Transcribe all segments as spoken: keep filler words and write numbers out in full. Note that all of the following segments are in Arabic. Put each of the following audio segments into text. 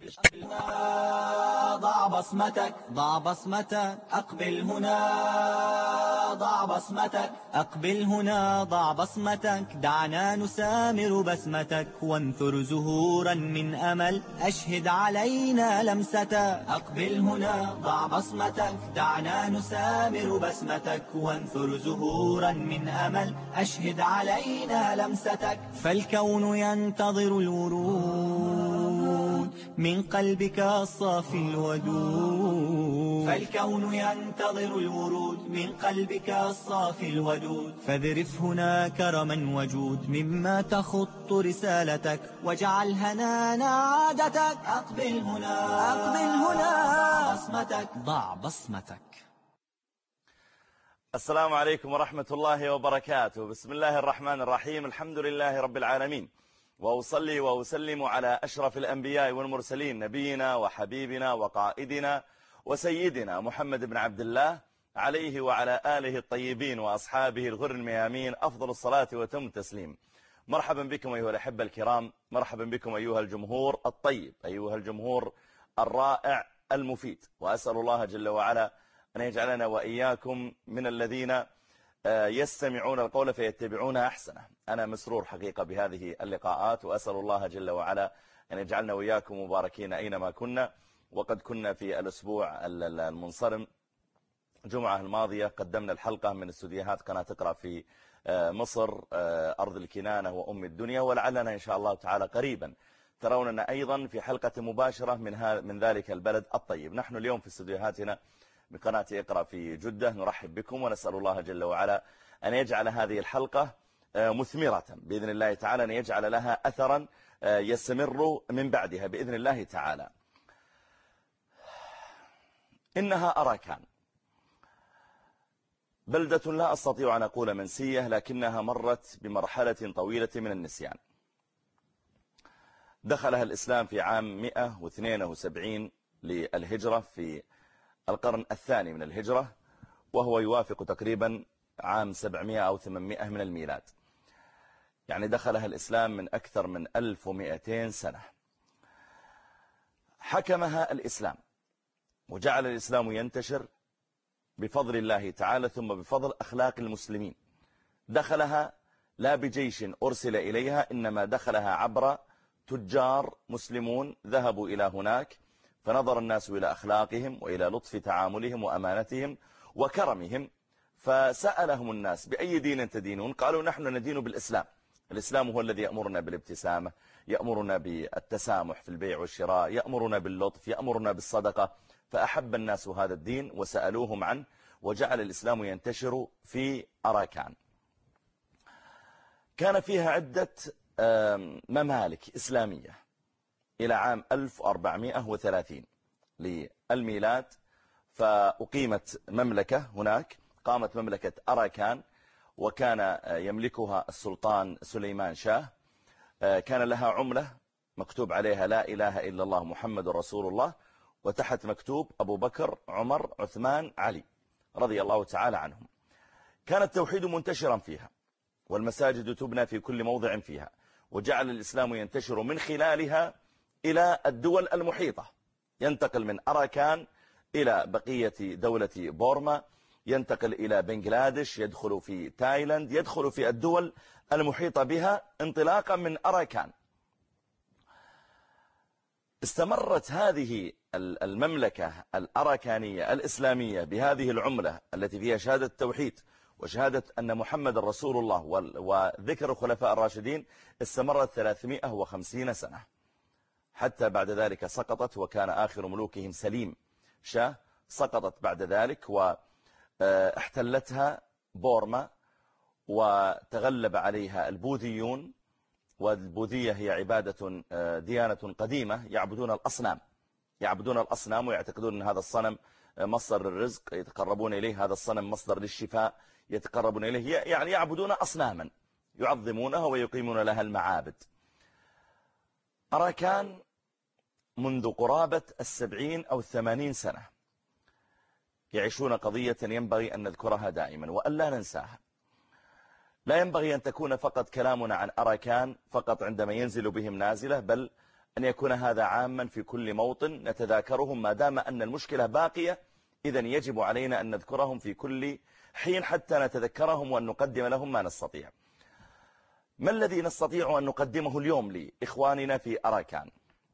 ضع بصمتك ضع بصمتك أقبل هنا ضع بصمتك أقبل هنا ضع بصمتك دعنا نسامر بسمتك وانثر زهورا من أمل أشهد علينا لمستك أقبل هنا ضع بصمتك دعنا نسامر بسمتك وانثر زهورا من أمل أشهد علينا لمستك فالكون ينتظر الورود من قلبك الصافي الودود فالكون ينتظر الورود من قلبك الصافي الودود فاذرف هنا كرما وجود مما تخط رسالتك واجعل هنانا عادتك أقبل هنا أقبل هنا ضع بصمتك ضع بصمتك. السلام عليكم ورحمة الله وبركاته. بسم الله الرحمن الرحيم. الحمد لله رب العالمين، وأصلي وأسلم على أشرف الأنبياء والمرسلين نبينا وحبيبنا وقائدنا وسيدنا محمد بن عبد الله عليه وعلى آله الطيبين وأصحابه الغر الميامين أفضل الصلاة وتم التسليم. مرحبا بكم أيها الأحبة الكرام، مرحبا بكم أيها الجمهور الطيب، أيها الجمهور الرائع المفيد، وأسأل الله جل وعلا أن يجعلنا وإياكم من الذين يستمعون القول فيتبعون أحسنه. أنا مسرور حقيقة بهذه اللقاءات، وأسأل الله جل وعلا أن يجعلنا وإياكم مباركين أينما كنا. وقد كنا في الأسبوع المنصرم جمعة الماضية قدمنا الحلقة من استوديوهات قناة اقرأ في مصر أرض الكنانة وأم الدنيا، ولعلنا إن شاء الله تعالى قريبا تروننا أيضا في حلقة مباشرة من من ذلك البلد الطيب. نحن اليوم في استوديوهاتنا بقناة اقرأ في جدة نرحب بكم، ونسأل الله جل وعلا أن يجعل هذه الحلقة مثمرة بإذن الله تعالى، أن يجعل لها أثرا يستمر من بعدها بإذن الله تعالى. إنها أراكان، بلدة لا أستطيع أن أقول منسية، لكنها مرت بمرحلة طويلة من النسيان. دخلها الإسلام في عام مئة واثنين وسبعين للهجرة في القرن الثاني من الهجرة، وهو يوافق تقريبا عام سبعمئة أو ثمانمئة من الميلاد. يعني دخلها الإسلام من أكثر من ألف ومئتين سنة. حكمها الإسلام، وجعل الإسلام ينتشر بفضل الله تعالى ثم بفضل أخلاق المسلمين. دخلها لا بجيش أرسل إليها، إنما دخلها عبر تجار مسلمون ذهبوا إلى هناك، فنظر الناس إلى أخلاقهم وإلى لطف تعاملهم وأمانتهم وكرمهم، فسألهم الناس بأي دين تدينون؟ قالوا نحن ندين بالإسلام. الإسلام هو الذي يأمرنا بالابتسامة، يأمرنا بالتسامح في البيع والشراء، يأمرنا باللطف، يأمرنا بالصدقة. فأحب الناس هذا الدين وسألوهم عنه، وجعل الإسلام ينتشر في أراكان. كان فيها عدة ممالك إسلامية إلى عام ألف وأربعمئة وثلاثين للميلاد، فأقيمت مملكة هناك، قامت مملكة أراكان، وكان يملكها السلطان سليمان شاه. كان لها عملة مكتوب عليها لا إله إلا الله محمد رسول الله، وتحت مكتوب أبو بكر عمر عثمان علي رضي الله تعالى عنهم. كان التوحيد منتشرا فيها، والمساجد تبنى في كل موضع فيها، وجعل الإسلام ينتشر من خلالها إلى الدول المحيطة. ينتقل من أراكان إلى بقية دولة بورما، ينتقل إلى بنغلاديش، يدخل في تايلاند، يدخل في الدول المحيطة بها انطلاقا من أراكان. استمرت هذه المملكة الأراكانية الإسلامية بهذه العملة التي فيها شهادة التوحيد وشهادة أن محمد رسول الله وذكر الخلفاء الراشدين، استمرت ثلاثمئة وخمسين سنة، حتى بعد ذلك سقطت، وكان آخر ملوكهم سليم شاه. سقطت بعد ذلك واحتلتها بورما، وتغلب عليها البوذيون. والبوذية هي عبادة ديانة قديمة، يعبدون الأصنام يعبدون الأصنام ويعتقدون أن هذا الصنم مصدر الرزق، يتقربون إليه، هذا الصنم مصدر للشفاء يتقربون إليه، يعني يعبدون أصناما يعظمونها ويقيمون لها المعابد. أراكان منذ قرابة السبعين أو الثمانين سنة يعيشون قضية ينبغي أن نذكرها دائما وأن لا ننساها. لا ينبغي أن تكون فقط كلامنا عن أراكان فقط عندما ينزل بهم نازلة، بل أن يكون هذا عاما في كل موطن نتذاكرهم ما دام أن المشكلة باقية. إذن يجب علينا أن نذكرهم في كل حين حتى نتذكرهم وأن نقدم لهم ما نستطيع. ما الذي نستطيع أن نقدمه اليوم لإخواننا في أراكان؟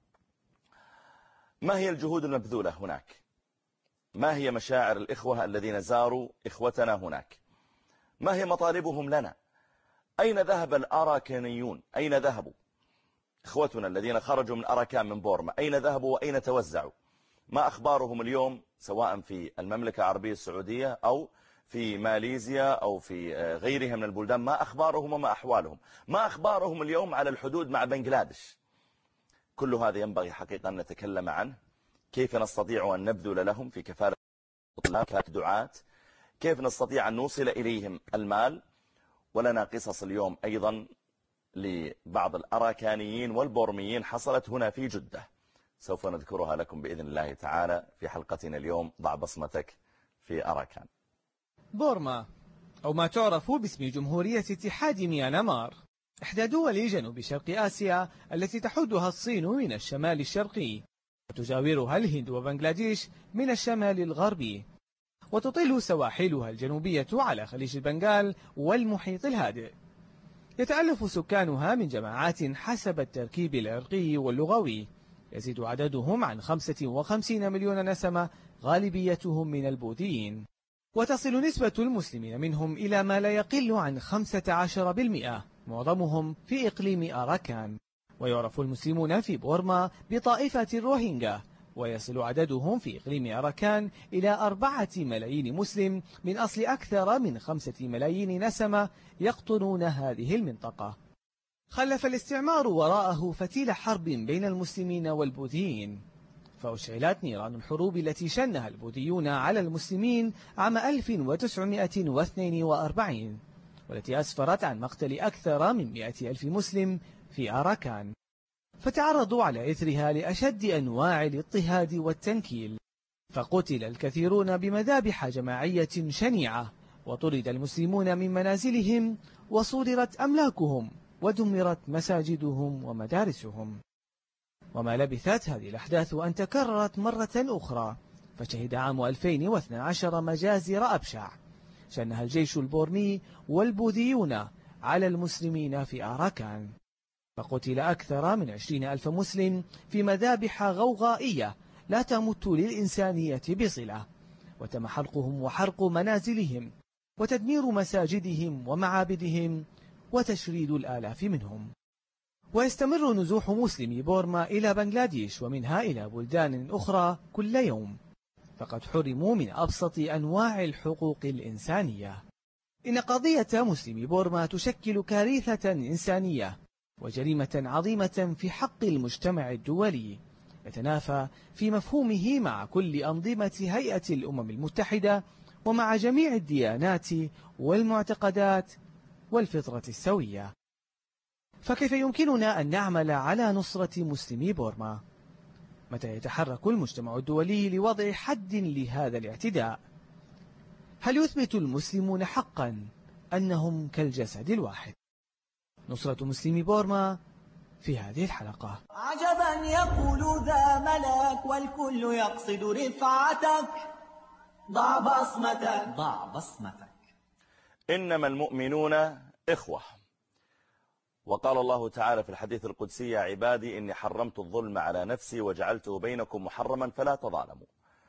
ما هي الجهود المبذولة هناك؟ ما هي مشاعر الإخوة الذين زاروا إخوتنا هناك؟ ما هي مطالبهم لنا؟ أين ذهب الأراكانيون؟ أين ذهبوا إخوتنا الذين خرجوا من أراكان من بورما؟ أين ذهبوا وأين توزعوا؟ ما أخبارهم اليوم سواء في المملكة العربية السعودية أو في ماليزيا أو في غيرها من البلدان؟ ما أخبارهم وما أحوالهم؟ ما أخبارهم اليوم على الحدود مع بنغلاديش؟ كل هذا ينبغي حقيقة أن نتكلم عنه. كيف نستطيع أن نبذل لهم في كفالة دعاة؟ كيف نستطيع أن نوصل إليهم المال؟ ولنا قصص اليوم أيضا لبعض الأراكانيين والبورميين حصلت هنا في جدة، سوف نذكرها لكم بإذن الله تعالى في حلقتنا اليوم. ضع بصمتك في أراكان. بورما، أو ما تعرف باسم جمهورية اتحاد ميانمار، إحدى دول جنوب شرق آسيا التي تحدها الصين من الشمال الشرقي، وتجاورها الهند وبنغلاديش من الشمال الغربي، وتطل سواحلها الجنوبية على خليج البنغال والمحيط الهادئ. يتألف سكانها من جماعات حسب التركيب العرقي واللغوي، يزيد عددهم عن خمسة وخمسين مليون نسمة، غالبيتهم من البوذيين، وتصل نسبة المسلمين منهم إلى ما لا يقل عن خمسة عشر بالمئة، معظمهم في إقليم أراكان. ويعرف المسلمون في بورما بطائفة الروهينجا، ويصل عددهم في إقليم أراكان إلى أربعة ملايين مسلم من أصل أكثر من خمسة ملايين نسمة يقطنون هذه المنطقة. خلف الاستعمار وراءه فتيل حرب بين المسلمين والبوذيين، فأشعلت نيران الحروب التي شنها البوذيون على المسلمين عام ألف وتسعمائة واثنين وأربعين، والتي أسفرت عن مقتل أكثر من مئة ألف مسلم في أراكان، فتعرضوا على إثرها لأشد أنواع الاضطهاد والتنكيل، فقتل الكثيرون بمذابح جماعية شنيعة، وطرد المسلمون من منازلهم، وصودرت أملاكهم، ودمرت مساجدهم ومدارسهم. وما لبثت هذه الأحداث أن تكررت مرة أخرى، فشهد عام ألفين واثني عشر مجازر أبشع شنها الجيش البورمي والبوذيون على المسلمين في أراكان، فقتل أكثر من عشرين ألف مسلم في مذابح غوغائية لا تمت للإنسانية بصلة، وتم حرقهم وحرق منازلهم، وتدمير مساجدهم ومعابدهم، وتشريد الآلاف منهم. ويستمر نزوح مسلمي بورما إلى بنغلاديش ومنها إلى بلدان أخرى كل يوم، فقد حرموا من أبسط أنواع الحقوق الإنسانية. إن قضية مسلمي بورما تشكل كارثة إنسانية وجريمة عظيمة في حق المجتمع الدولي، يتنافى في مفهومه مع كل أنظمة هيئة الأمم المتحدة ومع جميع الديانات والمعتقدات والفطرة السوية. فكيف يمكننا أن نعمل على نصرة مسلمي بورما؟ متى يتحرك المجتمع الدولي لوضع حد لهذا الاعتداء؟ هل يثبت المسلمون حقا أنهم كالجسد الواحد؟ نصرة مسلمي بورما في هذه الحلقة. عجبا يقول ذا ملاك والكل يقصد رفعتك، ضع بصمتك ضع بصمتك. إنما المؤمنون إخوة، وقال الله تعالى في الحديث القدسي: يا عبادي إني حرمت الظلم على نفسي وجعلته بينكم محرما فلا تظالموا.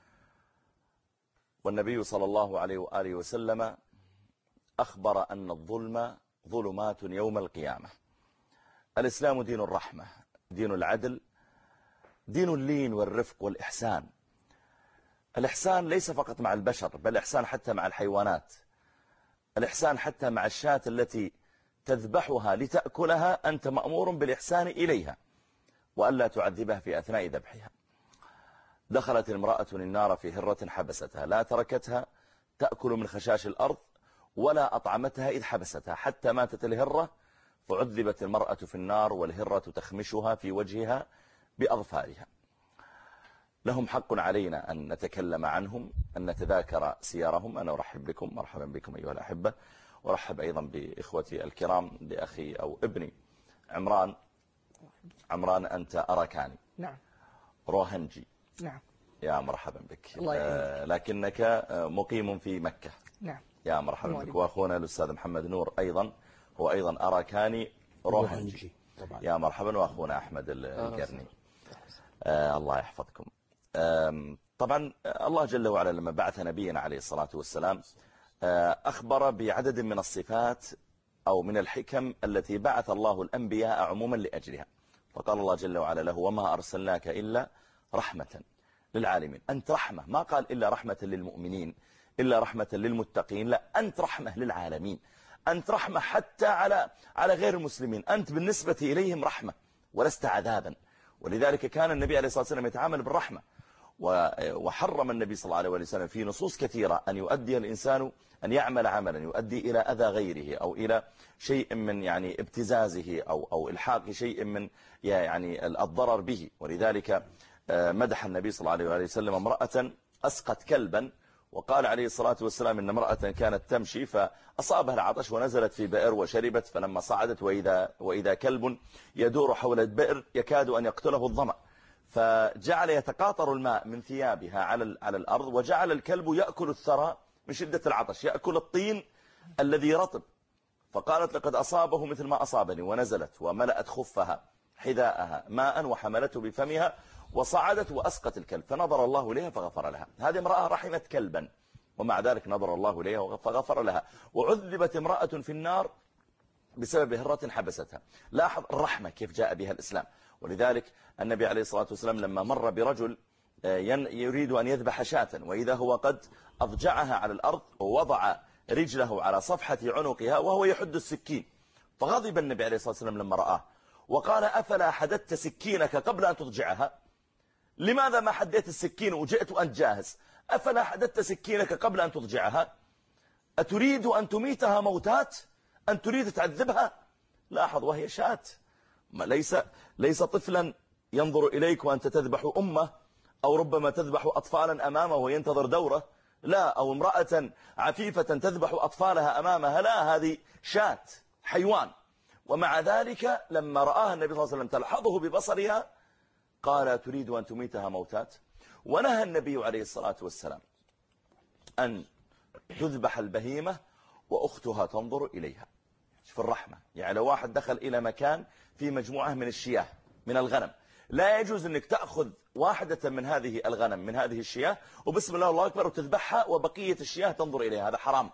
والنبي صلى الله عليه وآله وسلم أخبر أن الظلم ظلمات يوم القيامة. الإسلام دين الرحمة، دين العدل، دين اللين والرفق والإحسان. الإحسان ليس فقط مع البشر، بل الإحسان حتى مع الحيوانات، الإحسان حتى مع الشاة التي تذبحها لتأكلها، أنت مأمور بالإحسان إليها وألا تعذبها في أثناء ذبحها. دخلت امرأة النار في هرة حبستها، لا تركتها تأكل من خشاش الأرض ولا أطعمتها إذ حبستها حتى ماتت الهرة، فعذبت المرأة في النار والهرة تخمشها في وجهها بأظفارها. لهم حق علينا أن نتكلم عنهم، أن نتذاكر سيارهم. أنا أرحب بكم، مرحبا بكم أيها الأحبة، وأرحب أيضا بإخوتي الكرام، بأخي أو ابني عمران عمران أنت أراكاني. نعم. روهنجي. نعم. يا مرحبا بك. الله آه لكنك مقيم في مكة. نعم. يا مرحبا بك. وأخونا الأستاذ محمد نور أيضا هو أيضا أراكاني روهنجي. طبعا. يا مرحبا. وأخونا أحمد القرني. آه الله يحفظكم. آه طبعا الله جل وعلا لما بعث نبينا عليه الصلاة والسلام آه أخبر بعدد من الصفات أو من الحكم التي بعث الله الأنبياء عموما لأجلها. فقال الله جل وعلا له وما أرسلناك إلا رحمة للعالمين. أنت رحمة، ما قال إلا رحمة للمؤمنين إلا رحمة للمتقين، لا، أنت رحمة للعالمين، أنت رحمة حتى على على غير المسلمين، أنت بالنسبة إليهم رحمة ولست عذابا. ولذلك كان النبي عليه الصلاة والسلام يتعامل بالرحمة. وحرم النبي صلى الله عليه وسلم في نصوص كثيرة أن يؤدي الإنسان أن يعمل عملا يؤدي إلى أذى غيره أو إلى شيء من يعني ابتزازه أو أو إلحاق شيء من يعني الضرر به. ولذلك مدح النبي صلى الله عليه وسلم امرأة أسقت كلبا، وقال عليه الصلاة والسلام إن امرأة كانت تمشي فأصابها العطش ونزلت في بئر وشربت، فلما صعدت وإذا, وإذا كلب يدور حول البئر يكاد أن يقتله الظمأ، فجعل يتقاطر الماء من ثيابها على على الأرض، وجعل الكلب يأكل الثرى من شدة العطش، يأكل الطين الذي رطب. فقالت لقد أصابه مثل ما أصابني، ونزلت وملأت خفها حذاءها ماء وحملته بفمها وصعدت وأسقت الكلب، فنظر الله إليها فغفر لها. هذه امرأة رحمت كلبا ومع ذلك نظر الله إليها فغفر لها. وعذبت امرأة في النار بسبب هرة حبستها. لاحظ الرحمة كيف جاء بها الإسلام. ولذلك النبي عليه الصلاة والسلام لما مر برجل يريد أن يذبح شاة وإذا هو قد أضجعها على الأرض ووضع رجله على صفحة عنقها وهو يحد السكين، فغضب النبي عليه الصلاة والسلام لما رآه وقال أفلا حددت سكينك قبل أن تضجعها؟ لماذا ما حديت السكين وجئت أنت جاهز؟ أفلا حددت سكينك قبل أن تضجعها؟ أتريد أن تميتها موتات؟ أن تريد تعذبها؟ لاحظ وهي شاة، ليس, ليس طفلا ينظر إليك وأنت تذبح أمه أو ربما تذبح أطفالا أمامه وينتظر دوره، لا، أو امرأة عفيفة تذبح أطفالها أمامها، لا، هذه شاة حيوان. ومع ذلك لما رآها النبي صلى الله عليه وسلم تلحظه ببصرها قال تريد أن تميتها موتات؟ ونهى النبي عليه الصلاة والسلام أن تذبح البهيمة وأختها تنظر إليها. شوف الرحمة، يعني لو واحد دخل إلى مكان في مجموعة من الشياه من الغنم، لا يجوز أنك تأخذ واحدة من هذه الغنم من هذه الشياه وبسم الله الله أكبر وتذبحها وبقية الشياه تنظر إليها، هذا حرام.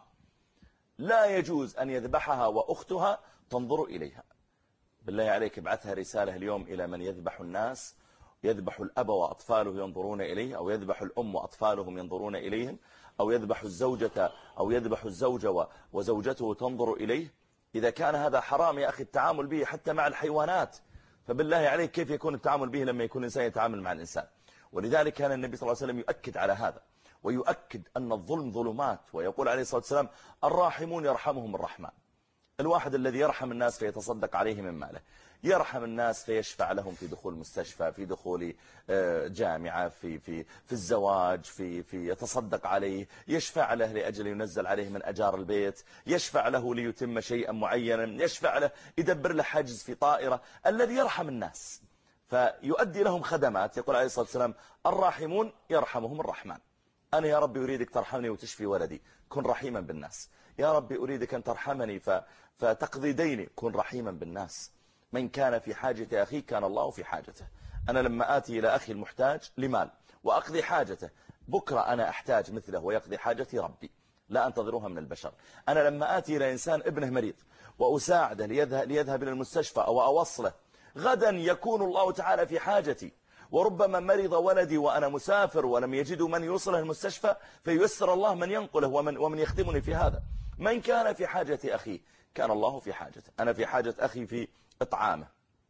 لا يجوز أن يذبحها وأختها تنظر إليها. بالله عليك ابعثها رسالة اليوم إلى من يذبح الناس، يذبح الأب وأطفاله ينظرون إليه، أو يذبح الأم وأطفالهم ينظرون إليهم، أو يذبح الزوجة أو يذبح الزوجة وزوجته تنظر إليه. إذا كان هذا حرام يا أخي التعامل به حتى مع الحيوانات، فبالله عليك كيف يكون التعامل به لما يكون الإنسان يتعامل مع الإنسان؟ ولذلك كان النبي صلى الله عليه وسلم يؤكد على هذا، ويؤكد أن الظلم ظلمات، ويقول عليه الصلاة والسلام الراحمون يرحمهم الرحمن. الواحد الذي يرحم الناس فيتصدق عليه من ماله، يرحم الناس فيشفع لهم في دخول مستشفى، في دخول جامعة، في في في الزواج، في في يتصدق عليه، يشفع له لأجل ينزل عليه من أجار البيت، يشفع له ليتم شيئا معينا، يشفع له يدبر له حجز في طائرة. الذي يرحم الناس فيؤدي لهم خدمات، يقول عليه الصلاة والسلام الراحمون يرحمهم الرحمن. أنا يا ربي أريدك ترحمني وتشفي ولدي، كن رحيما بالناس. يا ربي أريدك أن ترحمني فتقضي ديني، كن رحيما بالناس. من كان في حاجة أخي كان الله في حاجته. أنا لما آتي إلى أخي المحتاج لمال وأقضي حاجته، بكرة أنا أحتاج مثله ويقضي حاجتي ربي، لا أنتظرها من البشر. أنا لما آتي إلى إنسان ابنه مريض وأساعده ليذهب, ليذهب إلى المستشفى أو أوصله، غدا يكون الله تعالى في حاجتي. وربما مرض ولدي وأنا مسافر ولم يجدوا من يوصله المستشفى، فييسر الله من ينقله ومن, ومن يخدمني في هذا. من كان في حاجة أخيه كان الله في حاجته. أنا في حاجة أخي في إطعامه،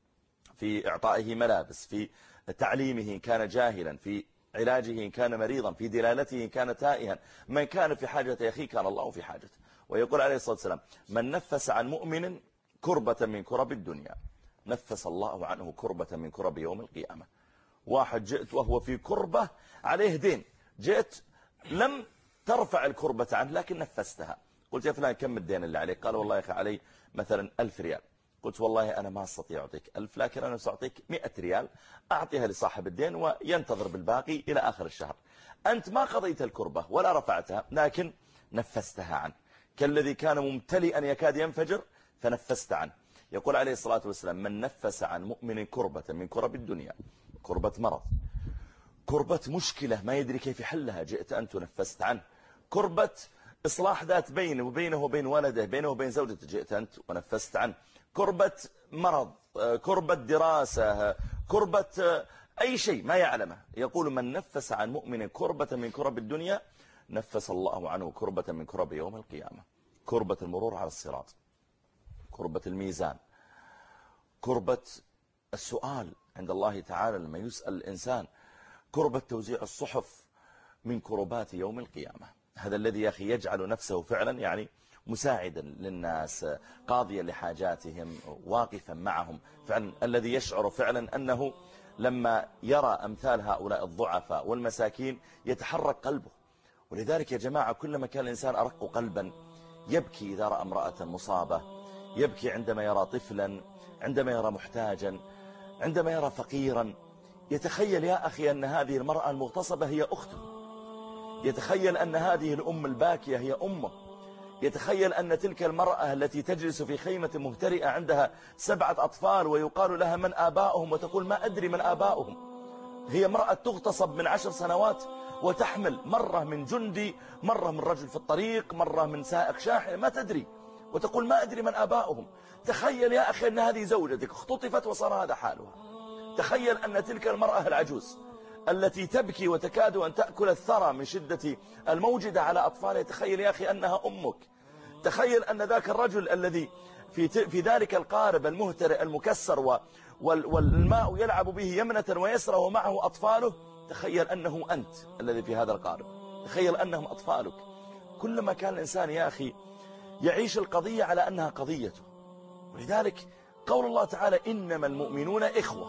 في إعطائه ملابس، في تعليمه إن كان جاهلا، في علاجه إن كان مريضا، في دلالته إن كان تائها. من كان في حاجة أخيه كان الله في حاجته. ويقول عليه الصلاة والسلام من نفس عن مؤمن كربة من كرب الدنيا نفس الله عنه كربة من كرب يوم القيامة. واحد جئت وهو في كربة عليه دين، جئت لم ترفع الكربة عنه لكن نفستها. قلت يا فلان كم الدين اللي عليك؟ قال والله يا أخي علي مثلا ألف ريال. قلت والله أنا ما أستطيع أعطيك ألف، لكن أنا سأعطيك مئة ريال أعطيها لصاحب الدين وينتظر بالباقي إلى آخر الشهر. أنت ما قضيت الكربة ولا رفعتها، لكن نفستها عنه، كالذي كان ممتلئا يكاد ينفجر فنفست عنه. يقول عليه الصلاة والسلام: من نفس عن مؤمن كربة من كرب الدنيا، كربة مرض، كربة مشكلة ما يدري كيف يحلها، جئت أنت ونفست عنه. كربة إصلاح ذات بينه وبينه وبين ولده، بينه وبين زوجته، جئت أنت ونفست عنه. كربة مرض، كربة دراسة، كربة أي شيء ما يعلمه. يقول: من نفس عن مؤمن كربة من كرب الدنيا نفس الله عنه كربة من كرب يوم القيامة. كربة المرور على الصراط، كربة الميزان، كربة السؤال عند الله تعالى لما يسأل الإنسان، كربة توزيع الصحف من كربات يوم القيامة. هذا الذي يا أخي يجعل نفسه فعلا يعني مساعدا للناس، قاضيا لحاجاتهم، واقفا معهم، فعلا الذي يشعر فعلا أنه لما يرى أمثال هؤلاء الضعفاء والمساكين يتحرك قلبه. ولذلك يا جماعة كلما كان الإنسان أرق قلبا يبكي إذا رأى امرأة مصابة، يبكي عندما يرى طفلا، عندما يرى محتاجا، عندما يرى فقيرا. يتخيل يا أخي أن هذه المرأة المغتصبة هي أخته، يتخيل أن هذه الأم الباكية هي أمه، يتخيل أن تلك المرأة التي تجلس في خيمة مهترئة عندها سبعة أطفال ويقال لها من آباؤهم وتقول ما أدري من آباؤهم. هي امرأة تغتصب من عشر سنوات وتحمل، مرة من جندي، مرة من رجل في الطريق، مرة من سائق شاحن، ما تدري، وتقول ما أدري من آباؤهم. تخيل يا أخي أن هذه زوجتك اختطفت وصار هذا حالها. تخيل أن تلك المرأة العجوز التي تبكي وتكاد أن تأكل الثرى من شدة الموجدة على أطفالها، تخيل يا أخي أنها أمك. تخيل أن ذاك الرجل الذي في في ذلك القارب المهترئ المكسر والماء يلعب به يمنة ويسرى ومعه أطفاله، تخيل أنه أنت الذي في هذا القارب، تخيل أنهم أطفالك. كلما كان الإنسان يا أخي يعيش القضية على أنها قضيته. ولذلك قول الله تعالى: إنما المؤمنون إخوة،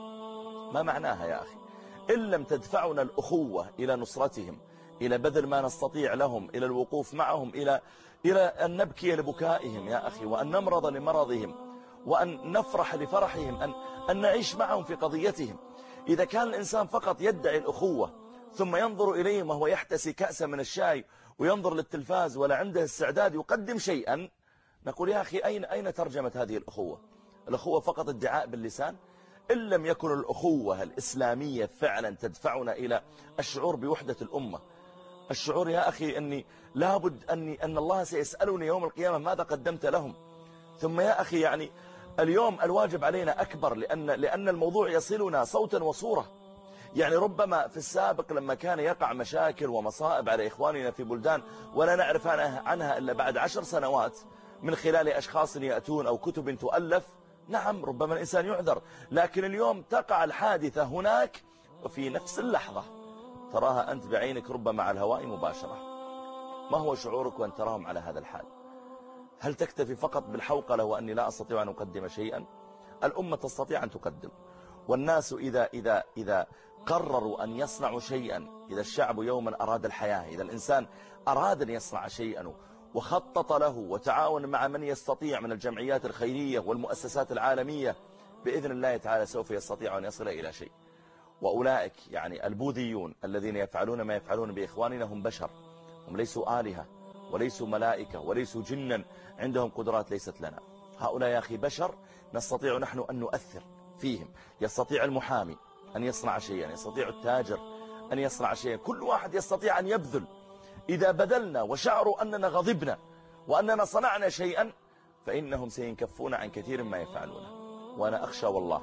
ما معناها يا أخي؟ إن لم تدفعنا الأخوة إلى نصرتهم، إلى بذل ما نستطيع لهم، إلى الوقوف معهم، إلى إلى أن نبكي لبكائهم يا أخي، وأن نمرض لمرضهم، وأن نفرح لفرحهم، أن, أن نعيش معهم في قضيتهم. إذا كان الإنسان فقط يدعي الأخوة ثم ينظر إليهم وهو يحتسي كأسا من الشاي وينظر للتلفاز ولا عنده استعداد يقدم شيئا، نقول يا أخي أين أين ترجمة هذه الأخوة؟ الأخوة فقط ادعاء باللسان؟ إن لم يكن الأخوة الإسلامية فعلا تدفعنا إلى الشعور بوحدة الأمة، الشعور يا أخي أني لابد أني أن الله سيسألني يوم القيامة ماذا قدمت لهم. ثم يا أخي يعني اليوم الواجب علينا أكبر، لأن لأن الموضوع يصلنا صوتا وصورة. يعني ربما في السابق لما كان يقع مشاكل ومصائب على إخواننا في بلدان ولا نعرف عنها إلا بعد عشر سنوات من خلال أشخاص يأتون أو كتب تؤلف، نعم ربما الإنسان يعذر. لكن اليوم تقع الحادثة هناك وفي نفس اللحظة تراها أنت بعينك ربما على الهواء مباشرة. ما هو شعورك وأن تراهم على هذا الحال؟ هل تكتفي فقط بالحوقلة وأني لا أستطيع أن أقدم شيئا؟ الأمة تستطيع أن تقدم، والناس إذا, إذا, إذا قرروا أن يصنعوا شيئا، إذا الشعب يوما أراد الحياة، إذا الإنسان أراد أن يصنع شيئا وخطط له وتعاون مع من يستطيع من الجمعيات الخيرية والمؤسسات العالمية، بإذن الله تعالى سوف يستطيع أن يصل إلى شيء. وأولئك يعني البوذيون الذين يفعلون ما يفعلون بإخواننا هم بشر، هم ليسوا آلهة وليسوا ملائكة وليسوا جنا عندهم قدرات ليست لنا. هؤلاء يا أخي بشر نستطيع نحن أن نؤثر فيهم. يستطيع المحامي أن يصنع شيئا، يستطيع التاجر أن يصنع شيئا، كل واحد يستطيع أن يبذل. إذا بذلنا وشعروا أننا غضبنا وأننا صنعنا شيئا فإنهم سينكفون عن كثير ما يفعلونه. وأنا أخشى والله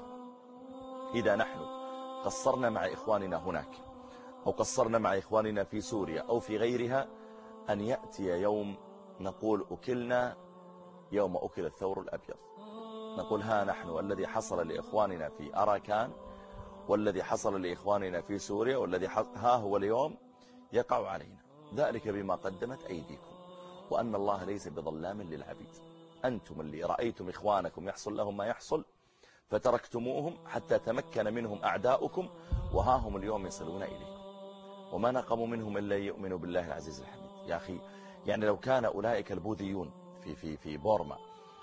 إذا نحن قصرنا مع إخواننا هناك أو قصرنا مع إخواننا في سوريا أو في غيرها، أن يأتي يوم نقول أكلنا يوم أكل الثور الأبيض، نقول ها نحن الذي حصل لإخواننا في أراكان والذي حصل لإخواننا في سوريا والذي ها هو اليوم يقع علينا، ذلك بما قدمت أيديكم، وأن الله ليس بظلام للعبيد. أنتم اللي رأيتم إخوانكم يحصل لهم ما يحصل فتركتموهم حتى تمكن منهم أعداؤكم، وها هم اليوم يصلون إليكم، وما نقموا منهم إلا يؤمنوا بالله العزيز الحميد. يا أخي يعني لو كان أولئك البوذيون في, في, في بورما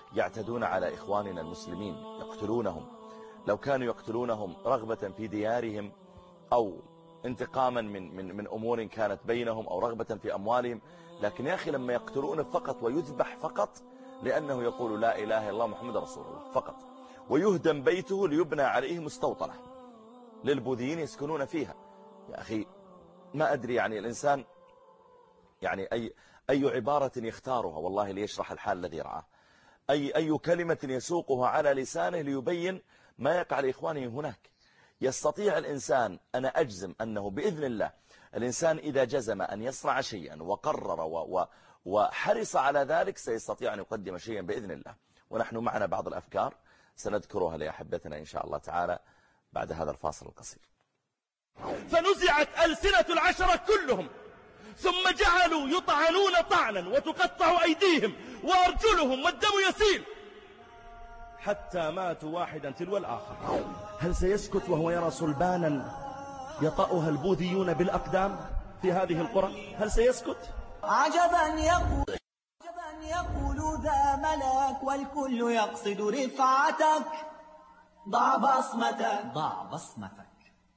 يعتدون على إخواننا المسلمين، يقتلونهم. لو كانوا يقتلونهم رغبة في ديارهم أو انتقاما من, من, من أمور كانت بينهم أو رغبة في أموالهم، لكن يا أخي لما يقتلون فقط ويذبح فقط لأنه يقول لا إله إلا الله محمد رسول الله فقط، ويهدم بيته ليبنى عليه مستوطنة للبوذيين يسكنون فيها. يا أخي ما أدري يعني الإنسان يعني أي, أي عبارة يختارها والله ليشرح الحال الذي رعاه، أي, أي كلمة يسوقها على لسانه ليبين ما يقع لإخوانه هناك. يستطيع الإنسان، أنا أجزم أنه بإذن الله الإنسان إذا جزم أن يصنع شيئا وقرر و و وحرص على ذلك سيستطيع أن يقدم شيئا بإذن الله. ونحن معنا بعض الأفكار سنذكرها لأحبتنا إن شاء الله تعالى بعد هذا الفاصل القصير. فنزعت ألسنة العشرة كلهم، ثم جعلوا يطعنون طعنا وتقطع أيديهم وأرجلهم والدم يسيل حتى ماتوا واحدا تلو الآخر. هل سيسكت وهو يرى صلبانا يطأها البوذيون بالأقدام في هذه القرى؟ هل سيسكت؟ عجبا يقول, عجبا يقول ذا ملاك والكل يقصد رفعتك، ضع بصمتك ضع بصمتك.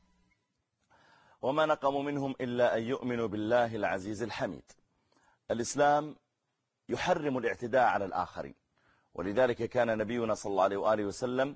وما نقموا منهم إلا أن يؤمنوا بالله العزيز الحميد. الإسلام يحرم الاعتداء على الآخرين، ولذلك كان نبينا صلى الله عليه وآله وسلم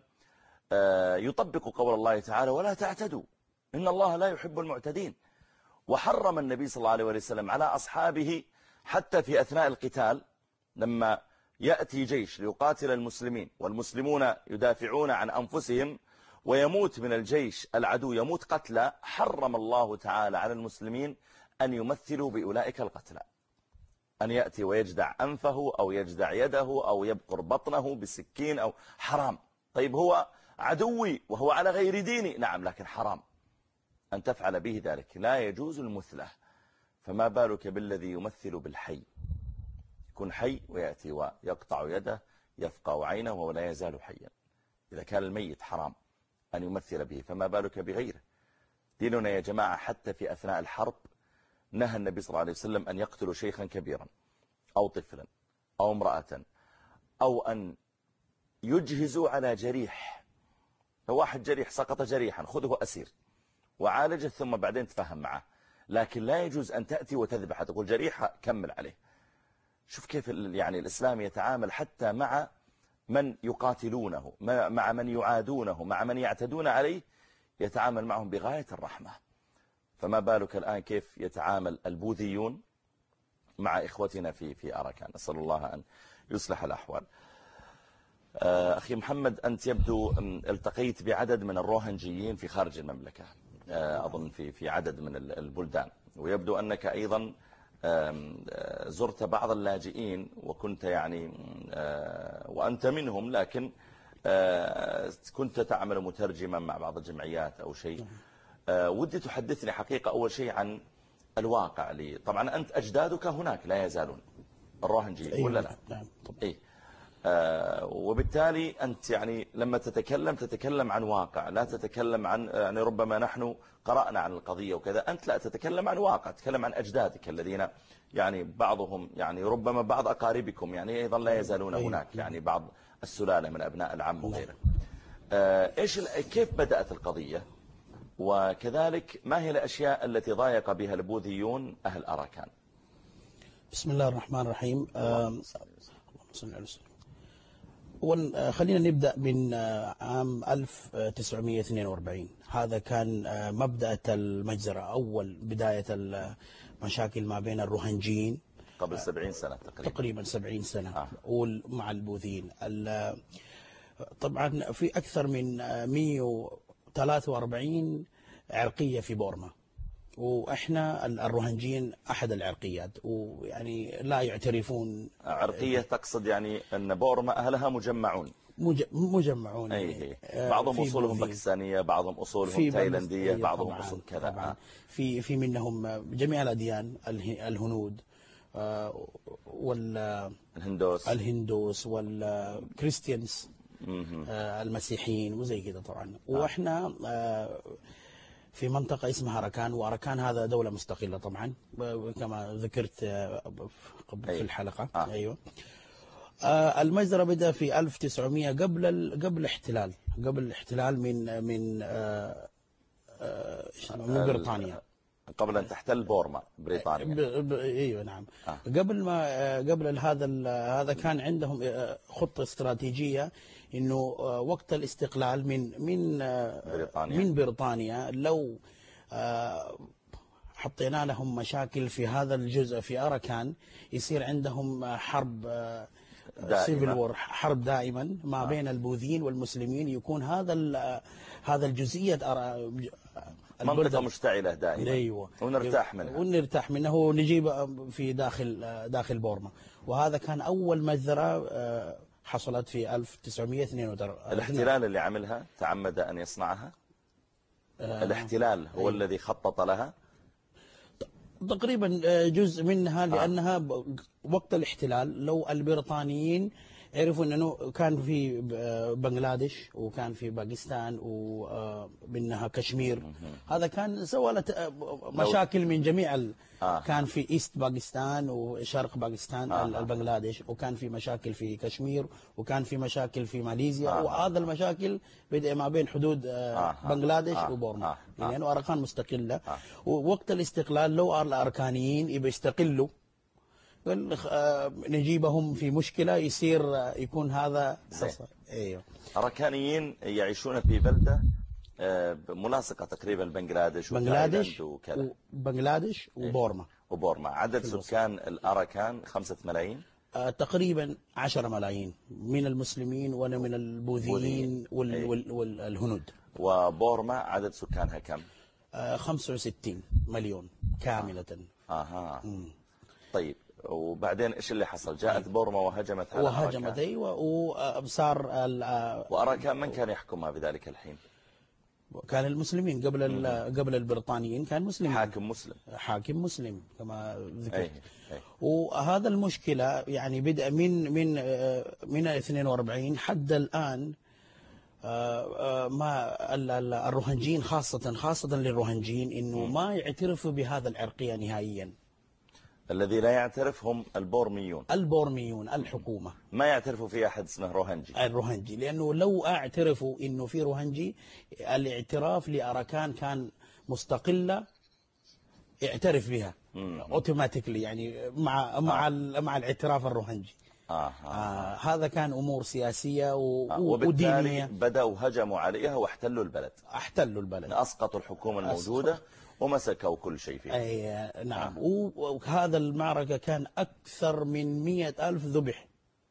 يطبق قول الله تعالى ولا تعتدوا إن الله لا يحب المعتدين. وحرم النبي صلى الله عليه وسلم على أصحابه حتى في أثناء القتال لما يأتي جيش ليقاتل المسلمين والمسلمون يدافعون عن أنفسهم ويموت من الجيش العدو يموت قتلى، حرم الله تعالى على المسلمين أن يمثلوا بأولئك القتلى، أن يأتي ويجدع أنفه أو يجدع يده أو يبقر بطنه بسكين أو حرام. طيب هو عدوي وهو على غير ديني، نعم، لكن حرام أن تفعل به ذلك، لا يجوز المثلة. فما بالك بالذي يمثل بالحي، يكون حي ويأتي ويقطع يده يفقع عينه وهو لا يزال حيا. إذا كان الميت حرام أن يمثل به، فما بالك بغيره. ديننا يا جماعة حتى في أثناء الحرب نهى النبي صلى الله عليه وسلم أن يقتلوا شيخا كبيرا أو طفلا أو امرأة، أو أن يجهزوا على جريح. واحد جريح سقط جريحا خذه أسير وعالجه ثم بعدين تفهم معه، لكن لا يجوز أن تأتي وتذبح تقول جريحة كمل عليه. شوف كيف يعني الإسلام يتعامل حتى مع من يقاتلونه، مع من يعادونه، مع من يعتدون عليه، يتعامل معهم بغاية الرحمة. فما بالك الآن كيف يتعامل البوذيون مع إخوتنا في في أراكان. نسأل الله أن يصلح الأحوال. أخي محمد، أنت يبدو التقيت بعدد من الروهنجيين في خارج المملكة، أظن في في عدد من البلدان، ويبدو أنك أيضا زرت بعض اللاجئين وكنت يعني وأنت منهم، لكن كنت تعمل مترجما مع بعض الجمعيات أو شيء. ودي تحدثني حقيقة أول شيء عن الواقع لي. طبعا أنت أجدادك هناك لا يزالون الروهنجيين ولا لا؟ نعم طبعا. إيه؟ آه وبالتالي أنت يعني لما تتكلم تتكلم عن واقع، لا تتكلم عن يعني ربما نحن قرأنا عن القضية وكذا، أنت لا تتكلم عن واقع، تتكلم عن أجدادك الذين يعني بعضهم يعني ربما بعض أقاربكم يعني أيضا لا يزالون هناك، يعني بعض السلالة من أبناء العم وغيره. آه إيش كيف بدأت القضية، وكذلك ما هي الأشياء التي ضايق بها البوذيون أهل أراكان؟ بسم الله الرحمن الرحيم. اللهم صل على سيدنا. خلينا نبدأ من عام ألف وتسعمئة واثنين وأربعين. هذا كان مبدأ المجزرة، أول بداية المشاكل ما بين الروهنجيين قبل سبعين سنة تقريبا تقريبا سبعين سنة آه. ومع البوذيين. طبعا في أكثر من مئة وثلاثة وأربعين عرقية في بورما، وإحنا الروهنجيين أحد العرقيات، ويعني لا يعترفون. عرقية تقصد يعني أن بورما أهلها مجمعون مج... مجمعون أي بعضهم أصولهم باكستانية، بعضهم أصولهم تايلاندية، بعضهم أصول كذا. طبعا في في منهم جميع الأديان، الهنود والهندوس الهندوس والكريستيانز المسيحيين وزي كذا طبعا. وإحنا في منطقة اسمها أراكان، وأراكان هذا دولة مستقلة طبعا كما ذكرت في الحلقة. آه. أيوة. آه، المجزرة بدأ في ألف وتسعمئة قبل ال... قبل الاحتلال قبل الاحتلال من من آه، آه، من بريطانيا، قبل أن تحتل بورما بريطانيا. ب... ب... ايوه نعم. آه. قبل ما آه، قبل هذا ال... هذا كان عندهم آه، خطة استراتيجية انه آه، وقت الاستقلال من من آه، بريطانيا. من بريطانيا لو آه، حطينا لهم مشاكل في هذا الجزء في أراكان يصير عندهم حرب سيفل وور، حرب دائما ما آه. بين البوذيين والمسلمين، يكون هذا ال- هذا الجزئية منطقة مشتعلة دائما. ايوه ونرتاح منها ونرتاح منها ونجيب في داخل داخل بورما. وهذا كان أول مجزرة آه، حصلت في ألف وتسعمئة واثنين وثلاثين. الاحتلال اللي عملها تعمد أن يصنعها؟ آه، الاحتلال هو أيوة. الذي خطط لها؟ تقريبا جزء منها، لأنها ب- وقت الاحتلال لو البريطانيين عرفوا أنه كان في بنغلاديش وكان في باكستان ومنها كشمير، هذا كان سوى له ت- مشاكل من جميع ال... آه. كان في إيست باكستان وشرق باكستان آه. البنغلاديش، وكان في مشاكل في كشمير، وكان في مشاكل في ماليزيا. آه. وهذا المشاكل بدأ ما بين حدود آه، آه. بنغلاديش آه. وبورما، آه. لأنه يعني أراكان مستقلة. آه. ووقت الاستقلال لو الأركانيين يبي يستقلوا قال آه، نجيبهم في مشكلة يصير آه، يكون هذا زين. حصل. ايوه. أراكانيين يعيشون في بلدة آه، ملاصقة تقريبا بنغلاديش بنغلاديش وكذا، وبنغلاديش وبورما. وبورما. عدد سكان الأراكان خمسة ملايين آه، تقريبا عشرة ملايين من المسلمين ومن البوذيين وال- أي. وال- والهنود. وبورما عدد سكانها كم؟ آه، خمسة وستين مليون كاملة. آها. مم. طيب وبعدين إيش اللي حصل؟ جاءت بورما وهجمت على وهجمت أراكان. ايوه وصار وأراكان من كان يحكمها بذلك الحين؟ كان المسلمين قبل ال- قبل البريطانيين كان مسلمين. حاكم مسلم. حاكم مسلم كما ذكرت. أي. أي. وهذا المشكلة يعني بدأ من من آه، من اثنين وأربعين حد الآن. آه، آه، ما ال- ال- الروهنجيين خاصة خاصة للروهنجيين إنه ما يعترفوا بهذا العرقية نهائيا. الذي لا يعترف هم البورميون. البورميون الحكومة ما يعترفوا في أحد اسمه روهنجي. الروهنجي، لأنه لو اعترفوا إنه في روهنجي، الاعتراف لأراكان كان مستقلة اعترف بها اوتوماتيكلي، يعني مع مع ال- مع الاعتراف الروهنجي. آه. آه هذا كان امور سياسيه و... آه. و- وبالتالي ودينيه. بدأوا هجموا عليها واحتلوا البلد، احتلوا البلد، أسقطوا الحكومة الموجودة ومسكوا كل شيء فيه. اي نعم. و- وهذا المعركه كان اكثر من مئة ألف ذبح،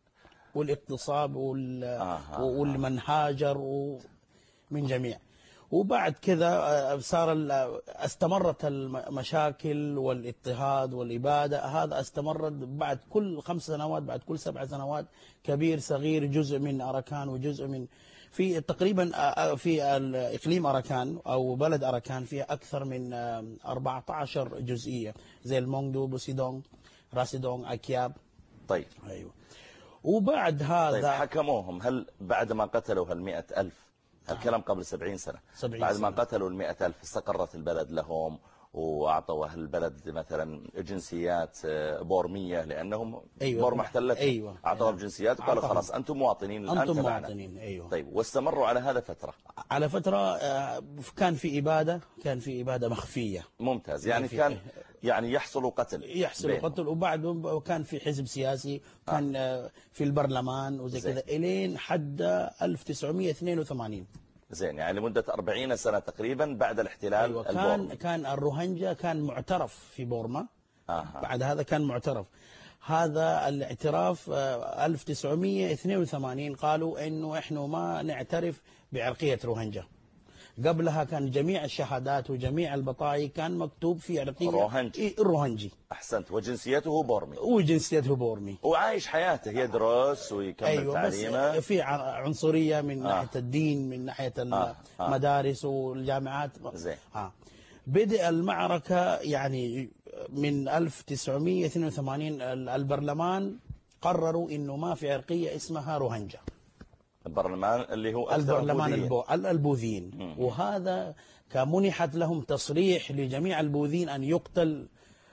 والاغتصاب وال... آه. والمن هاجر و... من جميع. وبعد كذا آه، صار ال- استمرت المشاكل والاضطهاد والإبادة. هذا استمرت بعد كل خمس سنوات، بعد كل سبع سنوات، كبير صغير، جزء من أراكان وجزء من في تقريبا آه، في الإقليم أراكان أو بلد أراكان فيها أكثر من آه، أربعة عشر جزئية زي المونغدو، بوسيدونغ، راسيدونغ، أكياب. طيب. أيوة. وبعد هذا طيب حكموهم، هل بعد ما قتلوا هالمئة ألف، الكلام قبل سبعين سنة، سبعين بعد ما سنة. قتلوا المئة ألف استقرت البلد لهم وأعطوا أهل البلد مثلا جنسيات بورمية، لأنهم أيوة. بورما احتلت، أيوة. أعطوهم جنسيات وقالوا أعطاهم. خلاص أنتم مواطنين الآن أنتم تبعنا. مواطنين. أيوة. طيب واستمروا على هذا فترة. على فترة آه، كان في إبادة كان في إبادة مخفية. ممتاز. يعني في- كان يعني يحصل قتل يحصل بينهم. قتل، وبعد كان في حزب سياسي، كان آه. في البرلمان وزي زين. كذا إلين حد ألف وتسعمئة واثنين وثمانين. زين، يعني لمدة أربعين سنة تقريبا بعد الاحتلال أيوة. كان البورمي. كان الروهنجا كان معترف في بورما. آه. بعد هذا كان معترف. هذا الاعتراف آه، ألف وتسعمئة واثنين وثمانين قالوا إنه إحنا ما نعترف بعرقية روهنجا. قبلها كان جميع الشهادات وجميع البطايق كان مكتوب في عرقية روهنجي. إيه، الروهنجي، أحسنت. وجنسيته بورمي وجنسيته بورمي. وعايش حياته، يدرس ويكمل ايوه. تعليمه. بس في ع- عنصريه من آه. ناحيه الدين، من ناحيه آه. آه. المدارس والجامعات. زين. اه بدأ المعركه يعني من ألف وتسعمئة واثنين وثمانين. ال- البرلمان قرروا انه ما في عرقيه اسمها روهنجا. البرلمان اللي هو أكثر البرلمان بوذيين. البو... البوذيين. وهذا كان منحت لهم تصريح لجميع البوذيين ان يقتل